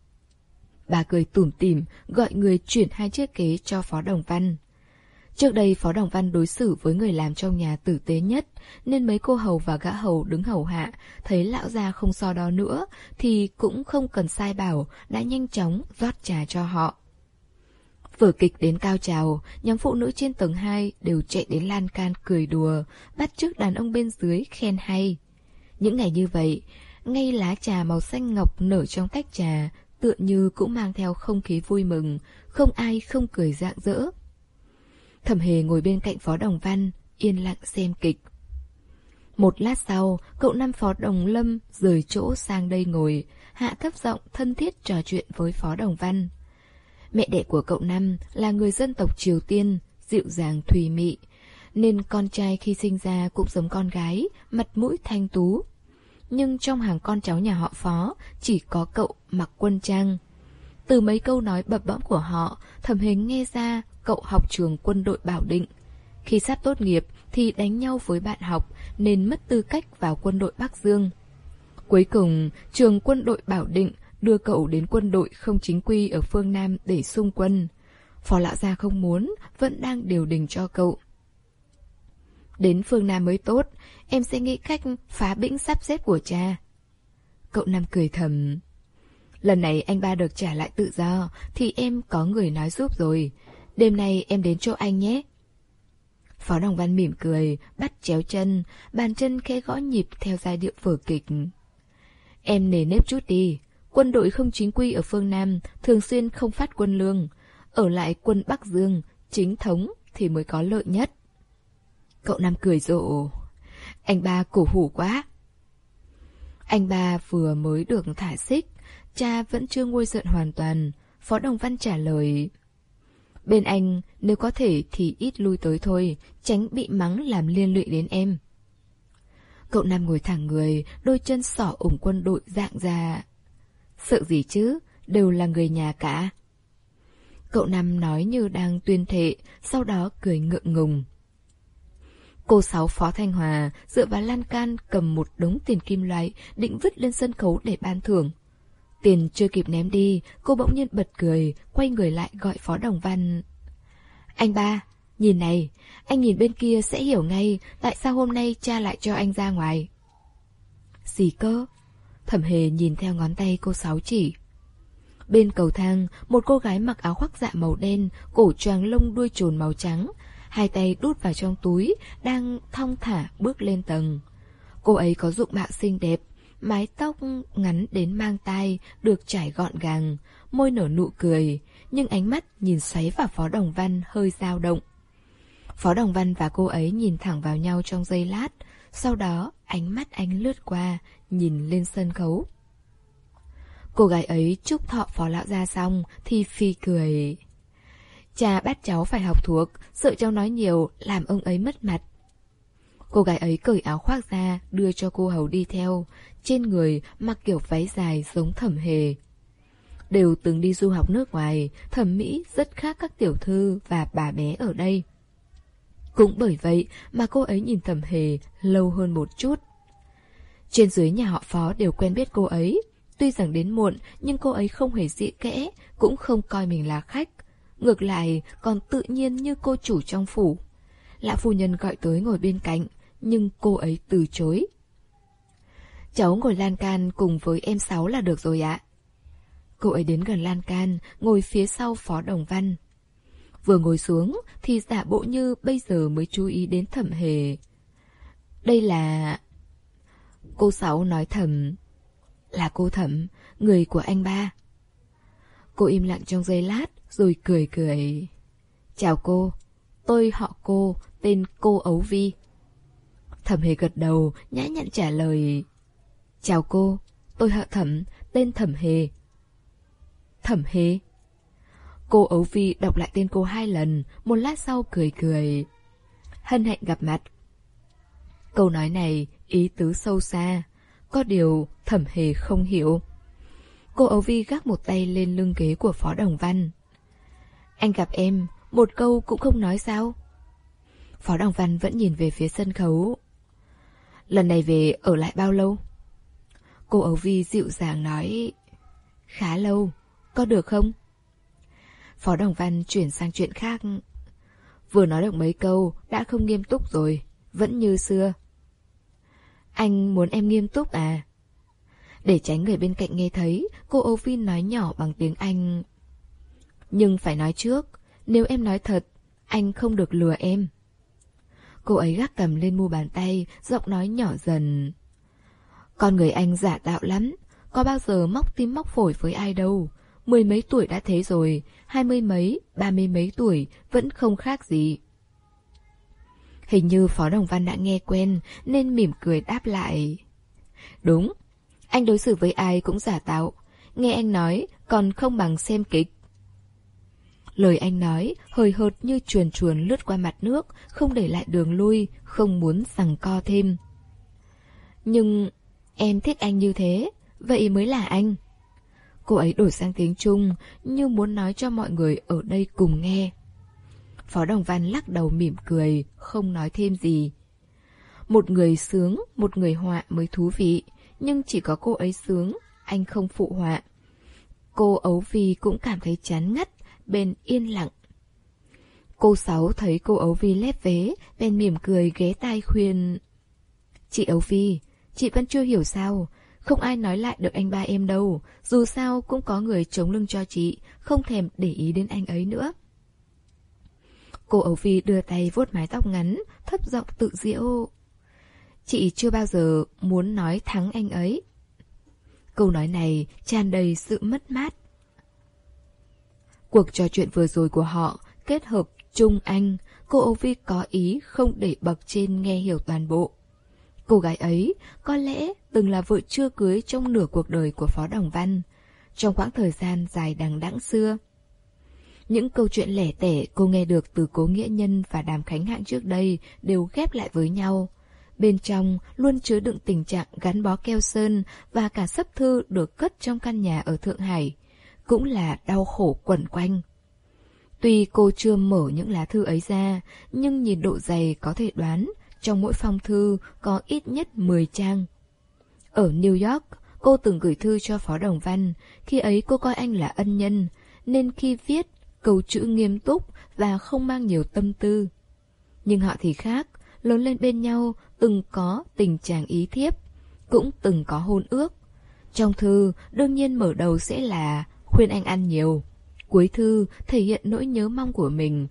Bà cười tủm tỉm, gọi người chuyển hai chiếc ghế cho Phó Đồng Văn. Trước đây Phó Đồng Văn đối xử với người làm trong nhà tử tế nhất, nên mấy cô hầu và gã hầu đứng hầu hạ, thấy lão gia không so đo nữa, thì cũng không cần sai bảo, đã nhanh chóng rót trà cho họ. Vở kịch đến cao trào, nhóm phụ nữ trên tầng hai đều chạy đến lan can cười đùa, bắt chước đàn ông bên dưới khen hay. Những ngày như vậy, ngay lá trà màu xanh ngọc nở trong tách trà, tựa như cũng mang theo không khí vui mừng, không ai không cười rạng rỡ. Thẩm Hề ngồi bên cạnh Phó Đồng Văn, yên lặng xem kịch. Một lát sau, cậu năm Phó Đồng Lâm rời chỗ sang đây ngồi, hạ thấp giọng thân thiết trò chuyện với Phó Đồng Văn. Mẹ đẻ của cậu năm là người dân tộc Triều Tiên, dịu dàng thùy mị, nên con trai khi sinh ra cũng giống con gái, mặt mũi thanh tú. Nhưng trong hàng con cháu nhà họ Phó, chỉ có cậu mặc quân trang. Từ mấy câu nói bập bõm của họ, Thẩm Hề nghe ra cậu học trường quân đội Bảo Định. Khi sắp tốt nghiệp thì đánh nhau với bạn học nên mất tư cách vào quân đội Bắc Dương. Cuối cùng, trường quân đội Bảo Định đưa cậu đến quân đội không chính quy ở phương Nam để xung quân. Phó lão gia không muốn, vẫn đang điều đình cho cậu. Đến phương Nam mới tốt, em sẽ nghĩ cách phá bĩnh sắp xếp của cha. Cậu năm cười thầm. Lần này anh ba được trả lại tự do thì em có người nói giúp rồi. Đêm nay em đến chỗ anh nhé. Phó Đồng Văn mỉm cười, bắt chéo chân, bàn chân khẽ gõ nhịp theo giai điệu vở kịch. Em nề nếp chút đi. Quân đội không chính quy ở phương Nam thường xuyên không phát quân lương. Ở lại quân Bắc Dương, chính thống thì mới có lợi nhất. Cậu năm cười rộ. Anh ba cổ hủ quá. Anh ba vừa mới được thả xích, cha vẫn chưa nguôi giận hoàn toàn. Phó Đồng Văn trả lời: Bên anh, nếu có thể thì ít lui tới thôi, tránh bị mắng làm liên lụy đến em. Cậu Năm ngồi thẳng người, đôi chân xỏ ủng quân đội dạng ra. Sợ gì chứ, đều là người nhà cả. Cậu Năm nói như đang tuyên thệ, sau đó cười ngượng ngùng. Cô Sáu Phó Thanh Hòa dựa vào lan can cầm một đống tiền kim loại định vứt lên sân khấu để ban thưởng. Tiền chưa kịp ném đi, cô bỗng nhiên bật cười, quay người lại gọi Phó Đồng Văn. Anh ba, nhìn này, anh nhìn bên kia sẽ hiểu ngay tại sao hôm nay cha lại cho anh ra ngoài. Gì cơ? Thẩm Hề nhìn theo ngón tay cô Sáu chỉ. Bên cầu thang, một cô gái mặc áo khoác dạ màu đen, cổ choàng lông đuôi chồn màu trắng, hai tay đút vào trong túi, đang thong thả bước lên tầng. Cô ấy có dụng mạo xinh đẹp, mái tóc ngắn đến mang tai, được trải gọn gàng, môi nở nụ cười, nhưng ánh mắt nhìn xoáy vào Phó Đồng Văn hơi dao động. Phó Đồng Văn và cô ấy nhìn thẳng vào nhau trong giây lát, sau đó ánh mắt anh lướt qua, nhìn lên sân khấu. Cô gái ấy chúc thọ Phó lão gia xong thì phì cười. Cha bắt cháu phải học thuộc, sợ cháu nói nhiều làm ông ấy mất mặt. Cô gái ấy cởi áo khoác ra, đưa cho cô hầu đi theo, trên người mặc kiểu váy dài giống Thẩm Hề. Đều từng đi du học nước ngoài, thẩm mỹ rất khác các tiểu thư và bà bé ở đây. Cũng bởi vậy mà cô ấy nhìn Thẩm Hề lâu hơn một chút. Trên dưới nhà họ Phó đều quen biết cô ấy. Tuy rằng đến muộn nhưng cô ấy không hề dị kẽ, cũng không coi mình là khách. Ngược lại còn tự nhiên như cô chủ trong phủ. Lão phu nhân gọi tới ngồi bên cạnh, nhưng cô ấy từ chối. Cháu ngồi lan can cùng với em Sáu là được rồi ạ. Cô ấy đến gần lan can, ngồi phía sau Phó Đồng Văn. Vừa ngồi xuống thì giả bộ như bây giờ mới chú ý đến Thẩm Hề. Đây là... Cô Sáu nói thầm. Là cô Thẩm, người của anh ba. Cô im lặng trong giây lát rồi cười cười. Chào cô, tôi họ cô, tên cô Ấu Vi. Thẩm Hề gật đầu, nhã nhặn trả lời. Chào cô, tôi họ Thẩm, tên Thẩm Hề. Thẩm Hề? Cô Ấu Vi đọc lại tên cô hai lần, một lát sau cười cười. Hân hạnh gặp mặt. Câu nói này ý tứ sâu xa, có điều Thẩm Hề không hiểu. Cô Ấu Vi gác một tay lên lưng ghế của Phó Đồng Văn. Anh gặp em, một câu cũng không nói sao? Phó Đồng Văn vẫn nhìn về phía sân khấu. Lần này về ở lại bao lâu? Cô Ấu Vi dịu dàng nói. Khá lâu, có được không? Phó Đồng Văn chuyển sang chuyện khác. Vừa nói được mấy câu đã không nghiêm túc rồi, vẫn như xưa. Anh muốn em nghiêm túc à? Để tránh người bên cạnh nghe thấy, cô Âu Vi nói nhỏ bằng tiếng Anh. Nhưng phải nói trước, nếu em nói thật, anh không được lừa em. Cô ấy gác cầm lên mu bàn tay, giọng nói nhỏ dần. Con người anh giả tạo lắm, có bao giờ móc tim móc phổi với ai đâu. Mười mấy tuổi đã thế rồi, hai mươi mấy, ba mươi mấy tuổi vẫn không khác gì. Hình như Phó Đồng Văn đã nghe quen nên mỉm cười đáp lại. Đúng, anh đối xử với ai cũng giả tạo. Nghe anh nói còn không bằng xem kịch. Lời anh nói hời hợt như chuồn chuồn lướt qua mặt nước, không để lại đường lui, không muốn giằng co thêm. Nhưng em thích anh như thế, vậy mới là anh. Cô ấy đổi sang tiếng Trung, như muốn nói cho mọi người ở đây cùng nghe. Phó Đồng Văn lắc đầu mỉm cười, không nói thêm gì. Một người sướng, một người họa mới thú vị, nhưng chỉ có cô ấy sướng, anh không phụ họa. Cô Ấu Vi cũng cảm thấy chán ngắt, bên yên lặng. Cô Sáu thấy cô Ấu Vi lép vế, bên mỉm cười ghé tai khuyên. Chị Ấu Vi, chị vẫn chưa hiểu sao, không ai nói lại được anh ba em đâu, dù sao cũng có người chống lưng cho chị, không thèm để ý đến anh ấy nữa. Cô Ấu Vi đưa tay vuốt mái tóc ngắn, thấp giọng tự giễu. Chị chưa bao giờ muốn nói thắng anh ấy. Câu nói này tràn đầy sự mất mát. Cuộc trò chuyện vừa rồi của họ kết hợp Trung Anh, cô Ấu Vi có ý không để bậc trên nghe hiểu toàn bộ. Cô gái ấy có lẽ từng là vợ chưa cưới trong nửa cuộc đời của Phó Đồng Văn. trong quãng thời gian dài đằng đẵng xưa. Những câu chuyện lẻ tẻ cô nghe được từ Cố Nghĩa Nhân và Đàm Khánh Hạng trước đây đều ghép lại với nhau. Bên trong luôn chứa đựng tình trạng gắn bó keo sơn và cả sấp thư được cất trong căn nhà ở Thượng Hải, cũng là đau khổ quẩn quanh. Tuy cô chưa mở những lá thư ấy ra, nhưng nhìn độ dày có thể đoán trong mỗi phong thư có ít nhất mười trang. Ở New York, cô từng gửi thư cho Phó Đồng Văn, khi ấy cô coi anh là ân nhân, nên khi viết, câu chữ nghiêm túc và không mang nhiều tâm tư. Nhưng họ thì khác, lớn lên bên nhau, từng có tình chàng ý thiếp, cũng từng có hôn ước. Trong thư, đương nhiên mở đầu sẽ là khuyên anh ăn nhiều. Cuối thư thể hiện nỗi nhớ mong của mình.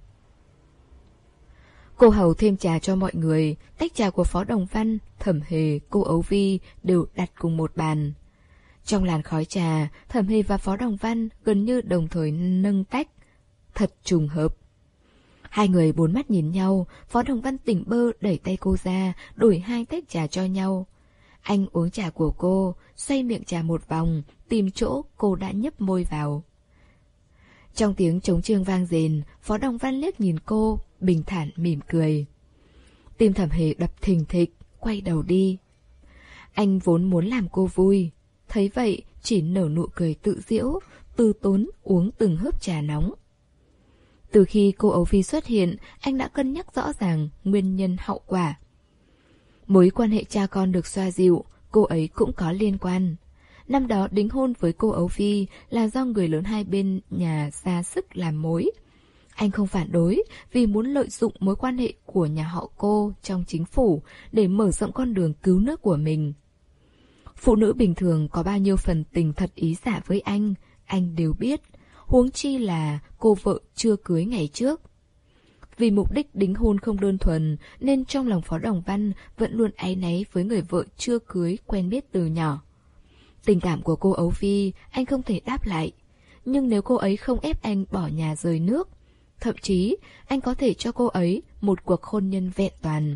Cô hầu thêm trà cho mọi người, tách trà của Phó Đồng Văn, Thẩm Hề, cô Ấu Vi đều đặt cùng một bàn. Trong làn khói trà, Thẩm Hề và Phó Đồng Văn gần như đồng thời nâng tách. Thật trùng hợp. Hai người bốn mắt nhìn nhau, Phó Đồng Văn tỉnh bơ đẩy tay cô ra, đổi hai tách trà cho nhau. Anh uống trà của cô, xoay miệng trà một vòng, tìm chỗ cô đã nhấp môi vào. Trong tiếng trống chiêng vang rền, Phó Đồng Văn liếc nhìn cô, bình thản mỉm cười. Tim Thẩm Hề đập thình thịch, quay đầu đi. Anh vốn muốn làm cô vui, thấy vậy chỉ nở nụ cười tự giễu, từ tốn uống từng hớp trà nóng. Từ khi cô Ấu Vi xuất hiện, anh đã cân nhắc rõ ràng nguyên nhân hậu quả. Mối quan hệ cha con được xoa dịu, cô ấy cũng có liên quan. Năm đó đính hôn với cô Ấu Vi là do người lớn hai bên nhà ra sức làm mối. Anh không phản đối vì muốn lợi dụng mối quan hệ của nhà họ cô trong chính phủ để mở rộng con đường cứu nước của mình. Phụ nữ bình thường có bao nhiêu phần tình thật ý giả với anh, anh đều biết, huống chi là cô vợ chưa cưới ngày trước. Vì mục đích đính hôn không đơn thuần nên trong lòng Phó Đồng Văn vẫn luôn áy náy với người vợ chưa cưới quen biết từ nhỏ. Tình cảm của cô Ấu Vi anh không thể đáp lại, nhưng nếu cô ấy không ép anh bỏ nhà rời nước, thậm chí anh có thể cho cô ấy một cuộc hôn nhân vẹn toàn.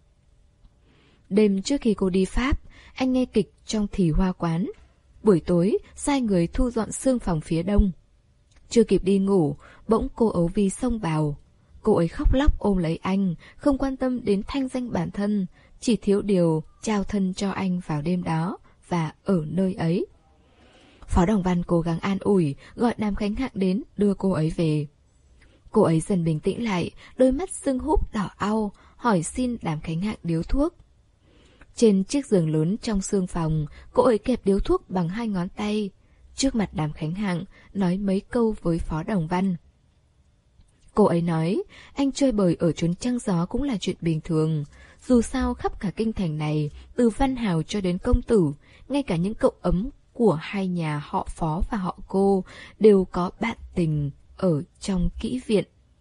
Đêm trước khi cô đi Pháp, anh nghe kịch trong Thì Hoa Quán. Buổi tối, sai người thu dọn xương phòng phía đông. Chưa kịp đi ngủ, bỗng cô Ấu Vi xông vào. Cô ấy khóc lóc ôm lấy anh, không quan tâm đến thanh danh bản thân, chỉ thiếu điều trao thân cho anh vào đêm đó và ở nơi ấy. Phó Đồng Văn cố gắng an ủi, gọi Đàm Khánh Hạng đến đưa cô ấy về. Cô ấy dần bình tĩnh lại, đôi mắt sưng húp đỏ au, hỏi xin Đàm Khánh Hạng điếu thuốc. Trên chiếc giường lớn trong xương phòng, cô ấy kẹp điếu thuốc bằng hai ngón tay. Trước mặt Đàm Khánh Hạng, nói mấy câu với Phó Đồng Văn. Cô ấy nói, anh chơi bời ở chốn trăng gió cũng là chuyện bình thường. Dù sao khắp cả kinh thành này, từ văn hào cho đến công tử, ngay cả những cậu ấm của hai nhà họ Phó và họ cô đều có bạn tình ở trong kỹ viện.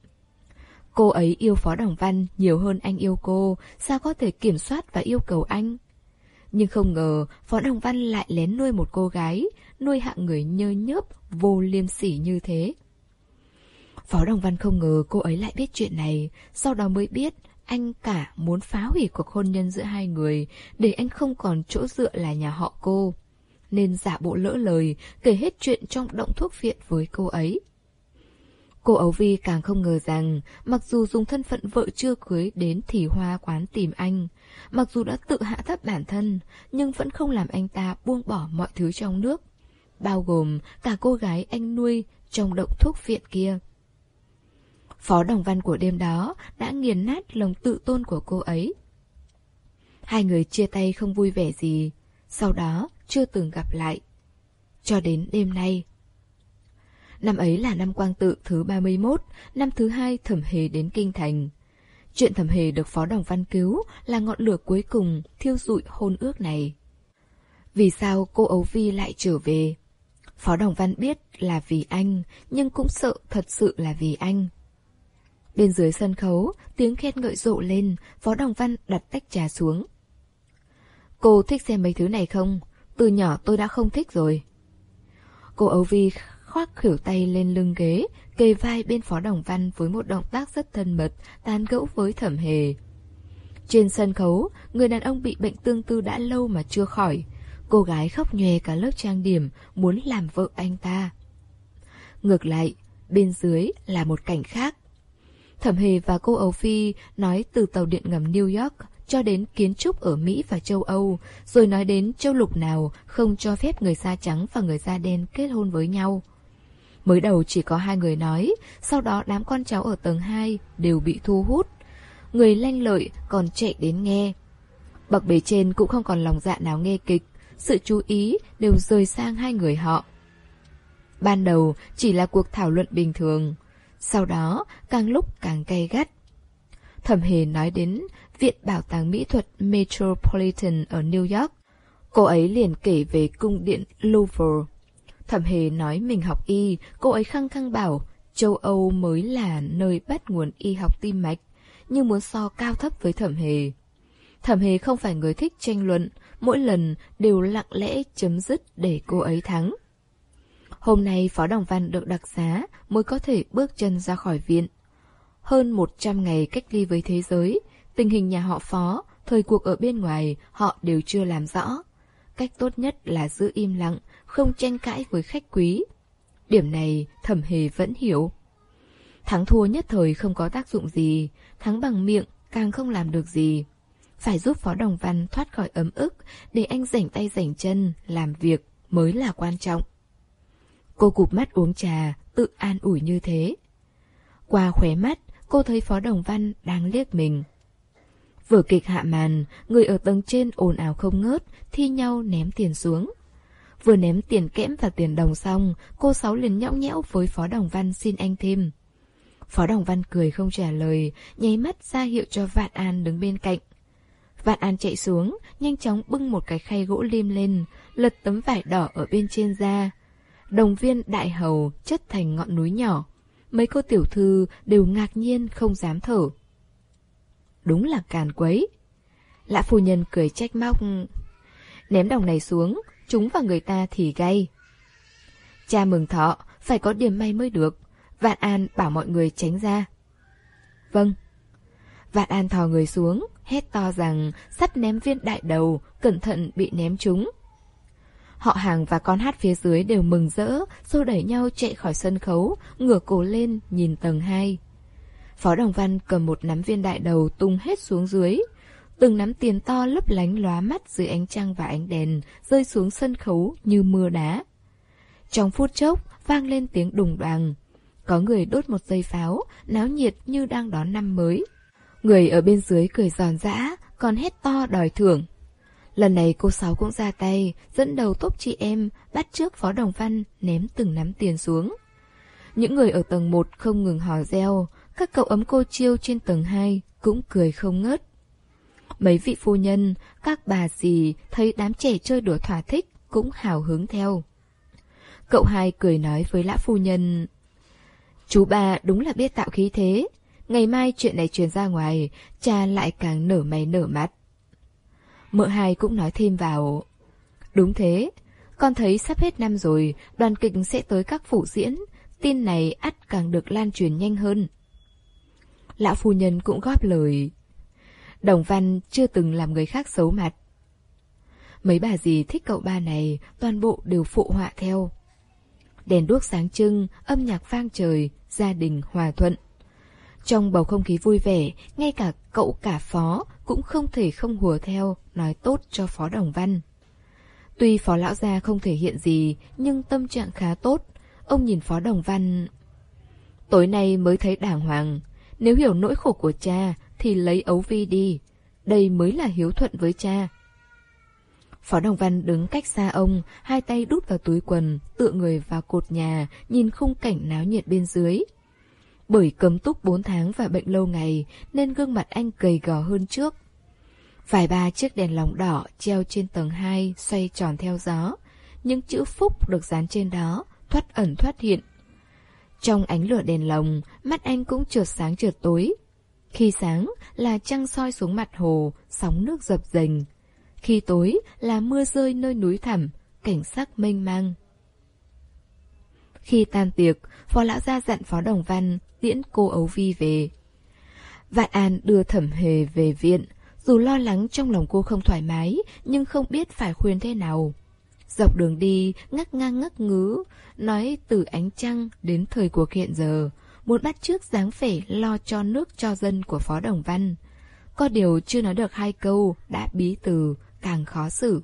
Cô ấy yêu Phó Đồng Văn nhiều hơn anh yêu cô, sao có thể kiểm soát và yêu cầu anh? Nhưng không ngờ Phó Đồng Văn lại lén nuôi một cô gái, nuôi hạng người nhơ nhớp, vô liêm sỉ như thế. Phó Đồng Văn không ngờ cô ấy lại biết chuyện này, sau đó mới biết anh cả muốn phá hủy cuộc hôn nhân giữa hai người, để anh không còn chỗ dựa là nhà họ cô. Nên giả bộ lỡ lời, kể hết chuyện trong động thuốc viện với cô ấy. Cô Ấu Vi càng không ngờ rằng, mặc dù dùng thân phận vợ chưa cưới đến Thì Hoa Quán tìm anh, mặc dù đã tự hạ thấp bản thân, nhưng vẫn không làm anh ta buông bỏ mọi thứ trong nước, bao gồm cả cô gái anh nuôi trong động thuốc viện kia. Phó Đồng Văn của đêm đó đã nghiền nát lòng tự tôn của cô ấy. Hai người chia tay không vui vẻ gì, sau đó chưa từng gặp lại. Cho đến đêm nay. Năm ấy là năm Quang Tự thứ ba mươi mốt, năm thứ hai Thẩm Hề đến Kinh Thành. Chuyện Thẩm Hề được Phó Đồng Văn cứu là ngọn lửa cuối cùng thiêu rụi hôn ước này. Vì sao cô Ấu Vi lại trở về? Phó Đồng Văn biết là vì anh, nhưng cũng sợ thật sự là vì anh. Bên dưới sân khấu, tiếng khen ngợi rộ lên, Phó Đồng Văn đặt tách trà xuống. Cô thích xem mấy thứ này không? Từ nhỏ tôi đã không thích rồi. Cô Ấu Vi khoác khuỷu tay lên lưng ghế, kề vai bên Phó Đồng Văn với một động tác rất thân mật, tán gẫu với Thẩm Hề. Trên sân khấu, người đàn ông bị bệnh tương tư đã lâu mà chưa khỏi. cô gái khóc nhòe cả lớp trang điểm, muốn làm vợ anh ta. Ngược lại, bên dưới là một cảnh khác. Thẩm Hề và cô Âu Phi nói từ tàu điện ngầm New York cho đến kiến trúc ở Mỹ và châu Âu, rồi nói đến châu lục nào không cho phép người da trắng và người da đen kết hôn với nhau. Mới đầu chỉ có hai người nói, sau đó đám con cháu ở tầng hai đều bị thu hút. Người lanh lợi còn chạy đến nghe. Bậc bề trên cũng không còn lòng dạ nào nghe kịch, sự chú ý đều rời sang hai người họ. Ban đầu chỉ là cuộc thảo luận bình thường, sau đó càng lúc càng gay gắt. Thẩm Hề nói đến Viện Bảo tàng Mỹ thuật Metropolitan ở New York. Cô ấy liền kể về cung điện Louvre. Thẩm Hề nói mình học y, cô ấy khăng khăng bảo châu Âu mới là nơi bắt nguồn y học tim mạch, nhưng muốn so cao thấp với Thẩm Hề. Thẩm Hề không phải người thích tranh luận, mỗi lần đều lặng lẽ chấm dứt để cô ấy thắng. Hôm nay Phó Đồng Văn được đặc xá mới có thể bước chân ra khỏi viện. Hơn một trăm ngày cách ly với thế giới, tình hình nhà họ Phó, thời cuộc ở bên ngoài họ đều chưa làm rõ. Cách tốt nhất là giữ im lặng, không tranh cãi với khách quý. Điểm này Thẩm Hề vẫn hiểu. Thắng thua nhất thời không có tác dụng gì, thắng bằng miệng càng không làm được gì. Phải giúp Phó Đồng Văn thoát khỏi ấm ức, để anh rảnh tay rảnh chân làm việc mới là quan trọng. Cô cụp mắt uống trà, tự an ủi như thế. Qua khóe mắt, cô thấy Phó Đồng Văn đang liếc mình. Vở kịch hạ màn, người ở tầng trên ồn ào không ngớt, thi nhau ném tiền xuống. Vừa ném tiền kẽm và tiền đồng xong, cô Sáu liền nhõng nhẽo với Phó Đồng Văn xin anh thêm. Phó Đồng Văn cười không trả lời, nháy mắt ra hiệu cho Vạn An đứng bên cạnh. Vạn An chạy xuống, nhanh chóng bưng một cái khay gỗ lim lên, lật tấm vải đỏ ở bên trên ra. Đồng viên đại hầu chất thành ngọn núi nhỏ. Mấy cô tiểu thư đều ngạc nhiên không dám thở. Đúng là càn quấy. Lã phu nhân cười trách móc. Ném đồng này xuống, chúng vào người ta thì gay. Cha mừng thọ, phải có điểm may mới được. Vạn An bảo mọi người tránh ra. Vâng. Vạn An thò người xuống, hét to rằng sắp ném viên đại đầu, cẩn thận bị ném trúng. Họ Hàng và con hát phía dưới đều mừng rỡ, xô đẩy nhau chạy khỏi sân khấu, ngửa cổ lên nhìn tầng hai. Phó Đồng Văn cầm một nắm viên đại đầu tung hết xuống dưới. Từng nắm tiền to lấp lánh lóa mắt dưới ánh trăng và ánh đèn, rơi xuống sân khấu như mưa đá. Trong phút chốc, vang lên tiếng đùng đoàng. Có người đốt một dây pháo, náo nhiệt như đang đón năm mới. Người ở bên dưới cười giòn giã, còn hét to đòi thưởng. Lần này cô Sáu cũng ra tay, dẫn đầu tốp chị em, bắt trước Phó Đồng Văn ném từng nắm tiền xuống. Những người ở tầng một không ngừng hò reo, các cậu ấm cô chiêu trên tầng hai cũng cười không ngớt. Mấy vị phu nhân, các bà dì thấy đám trẻ chơi đùa thỏa thích cũng hào hứng theo. Cậu hai cười nói với Lã phu nhân: Chú ba đúng là biết tạo khí thế, ngày mai chuyện này truyền ra ngoài, cha lại càng nở mày nở mặt. Mợ hai cũng nói thêm vào: Đúng thế, con thấy sắp hết năm rồi, đoàn kịch sẽ tới các phủ diễn, tin này ắt càng được lan truyền nhanh hơn. Lão phu nhân cũng góp lời: Đồng Văn chưa từng làm người khác xấu mặt. Mấy bà dì thích cậu ba này, toàn bộ đều phụ họa theo. Đèn đuốc sáng trưng, âm nhạc vang trời, gia đình hòa thuận. Trong bầu không khí vui vẻ, ngay cả cậu cả Phó cũng không thể không hùa theo, nói tốt cho Phó Đồng Văn. Tuy Phó lão gia không thể hiện gì, nhưng tâm trạng khá tốt. Ông nhìn Phó Đồng Văn: Tối nay mới thấy đàng hoàng, nếu hiểu nỗi khổ của cha thì lấy ấu vi đi, đây mới là hiếu thuận với cha. Phó Đồng Văn đứng cách xa ông, hai tay đút vào túi quần, tựa người vào cột nhà, nhìn khung cảnh náo nhiệt bên dưới. Bởi cấm túc bốn tháng và bệnh lâu ngày, nên gương mặt anh gầy gò hơn trước. Vài ba chiếc đèn lồng đỏ treo trên tầng hai xoay tròn theo gió, những chữ phúc được dán trên đó, thoát ẩn thoát hiện. Trong ánh lửa đèn lồng, mắt anh cũng chợt sáng chợt tối. Khi sáng là trăng soi xuống mặt hồ, sóng nước dập dềnh. Khi tối là mưa rơi nơi núi thẳm, cảnh sắc mênh mang. Khi tan tiệc, Phó lão gia dặn Phó Đồng Văn tiễn cô ấu vi về. Vạn An đưa Thẩm Hề về viện, Dù lo lắng trong lòng cô không thoải mái, nhưng không biết phải khuyên thế nào. Dọc đường đi, ngắc ngang ngắc ngứ, nói từ ánh trăng đến thời cuộc hiện giờ, muốn bắt chước dáng vẻ lo cho nước cho dân của Phó Đồng Văn. Có điều chưa nói được hai câu, đã bí từ, càng khó xử.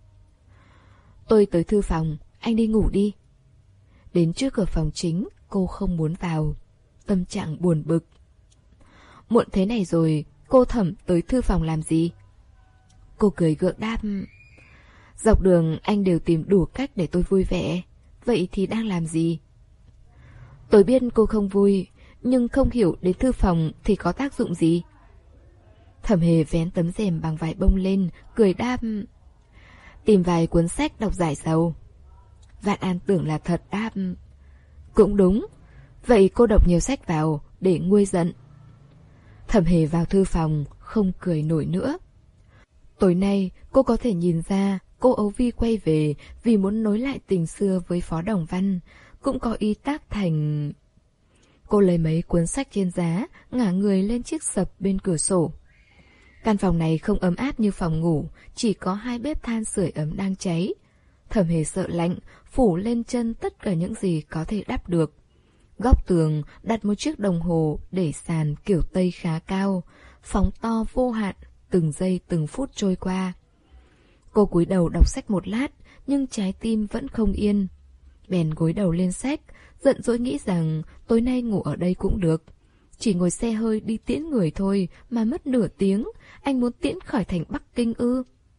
Tôi tới thư phòng, anh đi ngủ đi. Đến trước cửa phòng chính, cô không muốn vào. Tâm trạng buồn bực. Muộn thế này rồi, cô Thẩm tới thư phòng làm gì? Cô cười gượng đáp. Dọc đường anh đều tìm đủ cách để tôi vui vẻ. Vậy thì đang làm gì? Tôi biết cô không vui, nhưng không hiểu đến thư phòng thì có tác dụng gì. Thẩm Hề vén tấm rèm bằng vải bông lên, cười đáp. Tìm vài cuốn sách đọc giải sầu. Vạn An tưởng là thật đáp. Cũng đúng. Vậy cô đọc nhiều sách vào để nguôi giận. Thẩm Hề vào thư phòng, không cười nổi nữa. Tối nay cô có thể nhìn ra cô Âu Vi quay về vì muốn nối lại tình xưa với Phó Đồng Văn, cũng có ý tác thành. Cô lấy mấy cuốn sách trên giá, ngả người lên chiếc sập bên cửa sổ. Căn phòng này không ấm áp như phòng ngủ, chỉ có hai bếp than sưởi ấm đang cháy. Thẩm Hề sợ lạnh, phủ lên chân tất cả những gì có thể đắp được. Góc tường đặt một chiếc đồng hồ để sàn kiểu Tây khá cao, phóng to vô hạn, từng giây từng phút trôi qua. Cô cúi đầu đọc sách một lát, nhưng trái tim vẫn không yên. Bèn gối đầu lên sách, giận dỗi nghĩ rằng tối nay ngủ ở đây cũng được. Chỉ ngồi xe hơi đi tiễn người thôi mà mất nửa tiếng, anh muốn tiễn khỏi thành Bắc Kinh ư?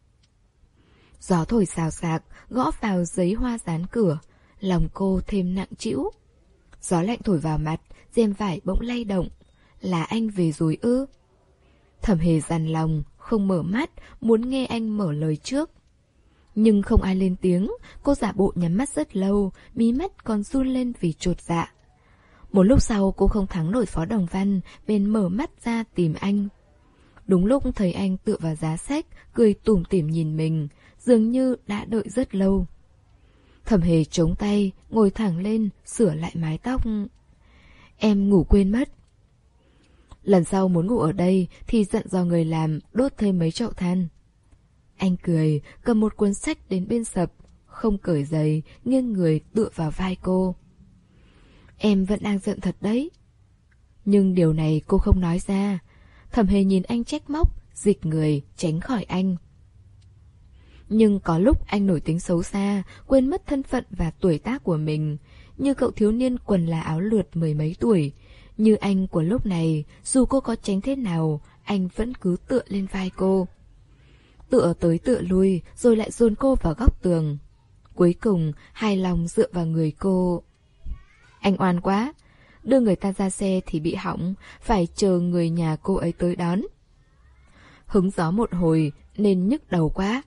Gió thổi xào xạc, gõ vào giấy hoa dán cửa, lòng cô thêm nặng trĩu. Gió lạnh thổi vào mặt, rèm vải bỗng lay động. Là anh về rồi ư? Thẩm Hề dằn lòng, không mở mắt, muốn nghe anh mở lời trước. Nhưng không ai lên tiếng, cô giả bộ nhắm mắt rất lâu, mí mắt còn run lên vì chột dạ. Một lúc sau cô không thắng nổi Phó Đồng Văn, bèn mở mắt ra tìm anh. Đúng lúc thấy anh tựa vào giá sách, cười tủm tỉm nhìn mình, dường như đã đợi rất lâu. Thẩm Hề chống tay, ngồi thẳng lên, sửa lại mái tóc. Em ngủ quên mất. Lần sau muốn ngủ ở đây thì dặn dò người làm đốt thêm mấy chậu than. Anh cười, cầm một cuốn sách đến bên sập, không cởi giày, nghiêng người tựa vào vai cô. Em vẫn đang giận thật đấy. Nhưng điều này cô không nói ra. Thẩm Hề nhìn anh trách móc, dịch người, tránh khỏi anh. Nhưng có lúc anh nổi tính xấu xa, quên mất thân phận và tuổi tác của mình. Như cậu thiếu niên quần là áo lượt mười mấy tuổi. Như anh của lúc này, dù cô có tránh thế nào, anh vẫn cứ tựa lên vai cô. Tựa tới tựa lui, rồi lại dồn cô vào góc tường. Cuối cùng, hài lòng dựa vào người cô. Anh oan quá. Đưa người ta ra xe thì bị hỏng, phải chờ người nhà cô ấy tới đón. Hứng gió một hồi nên nhức đầu quá.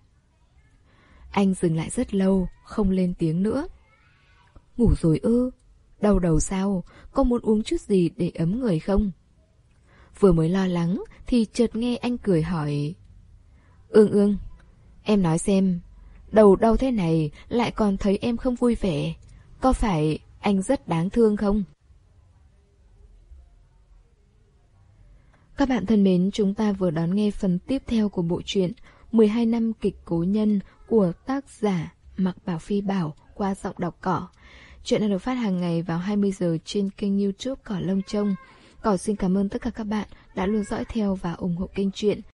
Anh dừng lại rất lâu, không lên tiếng nữa. Ngủ rồi ư? Đau đầu sao? Có muốn uống chút gì để ấm người không? Vừa mới lo lắng thì chợt nghe anh cười hỏi. Ương ương, em nói xem, đầu đau thế này lại còn thấy em không vui vẻ. Có phải anh rất đáng thương không? Các bạn thân mến, chúng ta vừa đón nghe phần tiếp theo của bộ truyện mười hai năm kịch cố nhân của tác giả Mạc Bảo Phi Bảo qua giọng đọc Cỏ. Chuyện đang được phát hàng ngày vào hai mươi giờ trên kênh YouTube Cỏ Lông Trông. Cỏ xin cảm ơn tất cả các bạn đã luôn dõi theo và ủng hộ kênh truyện.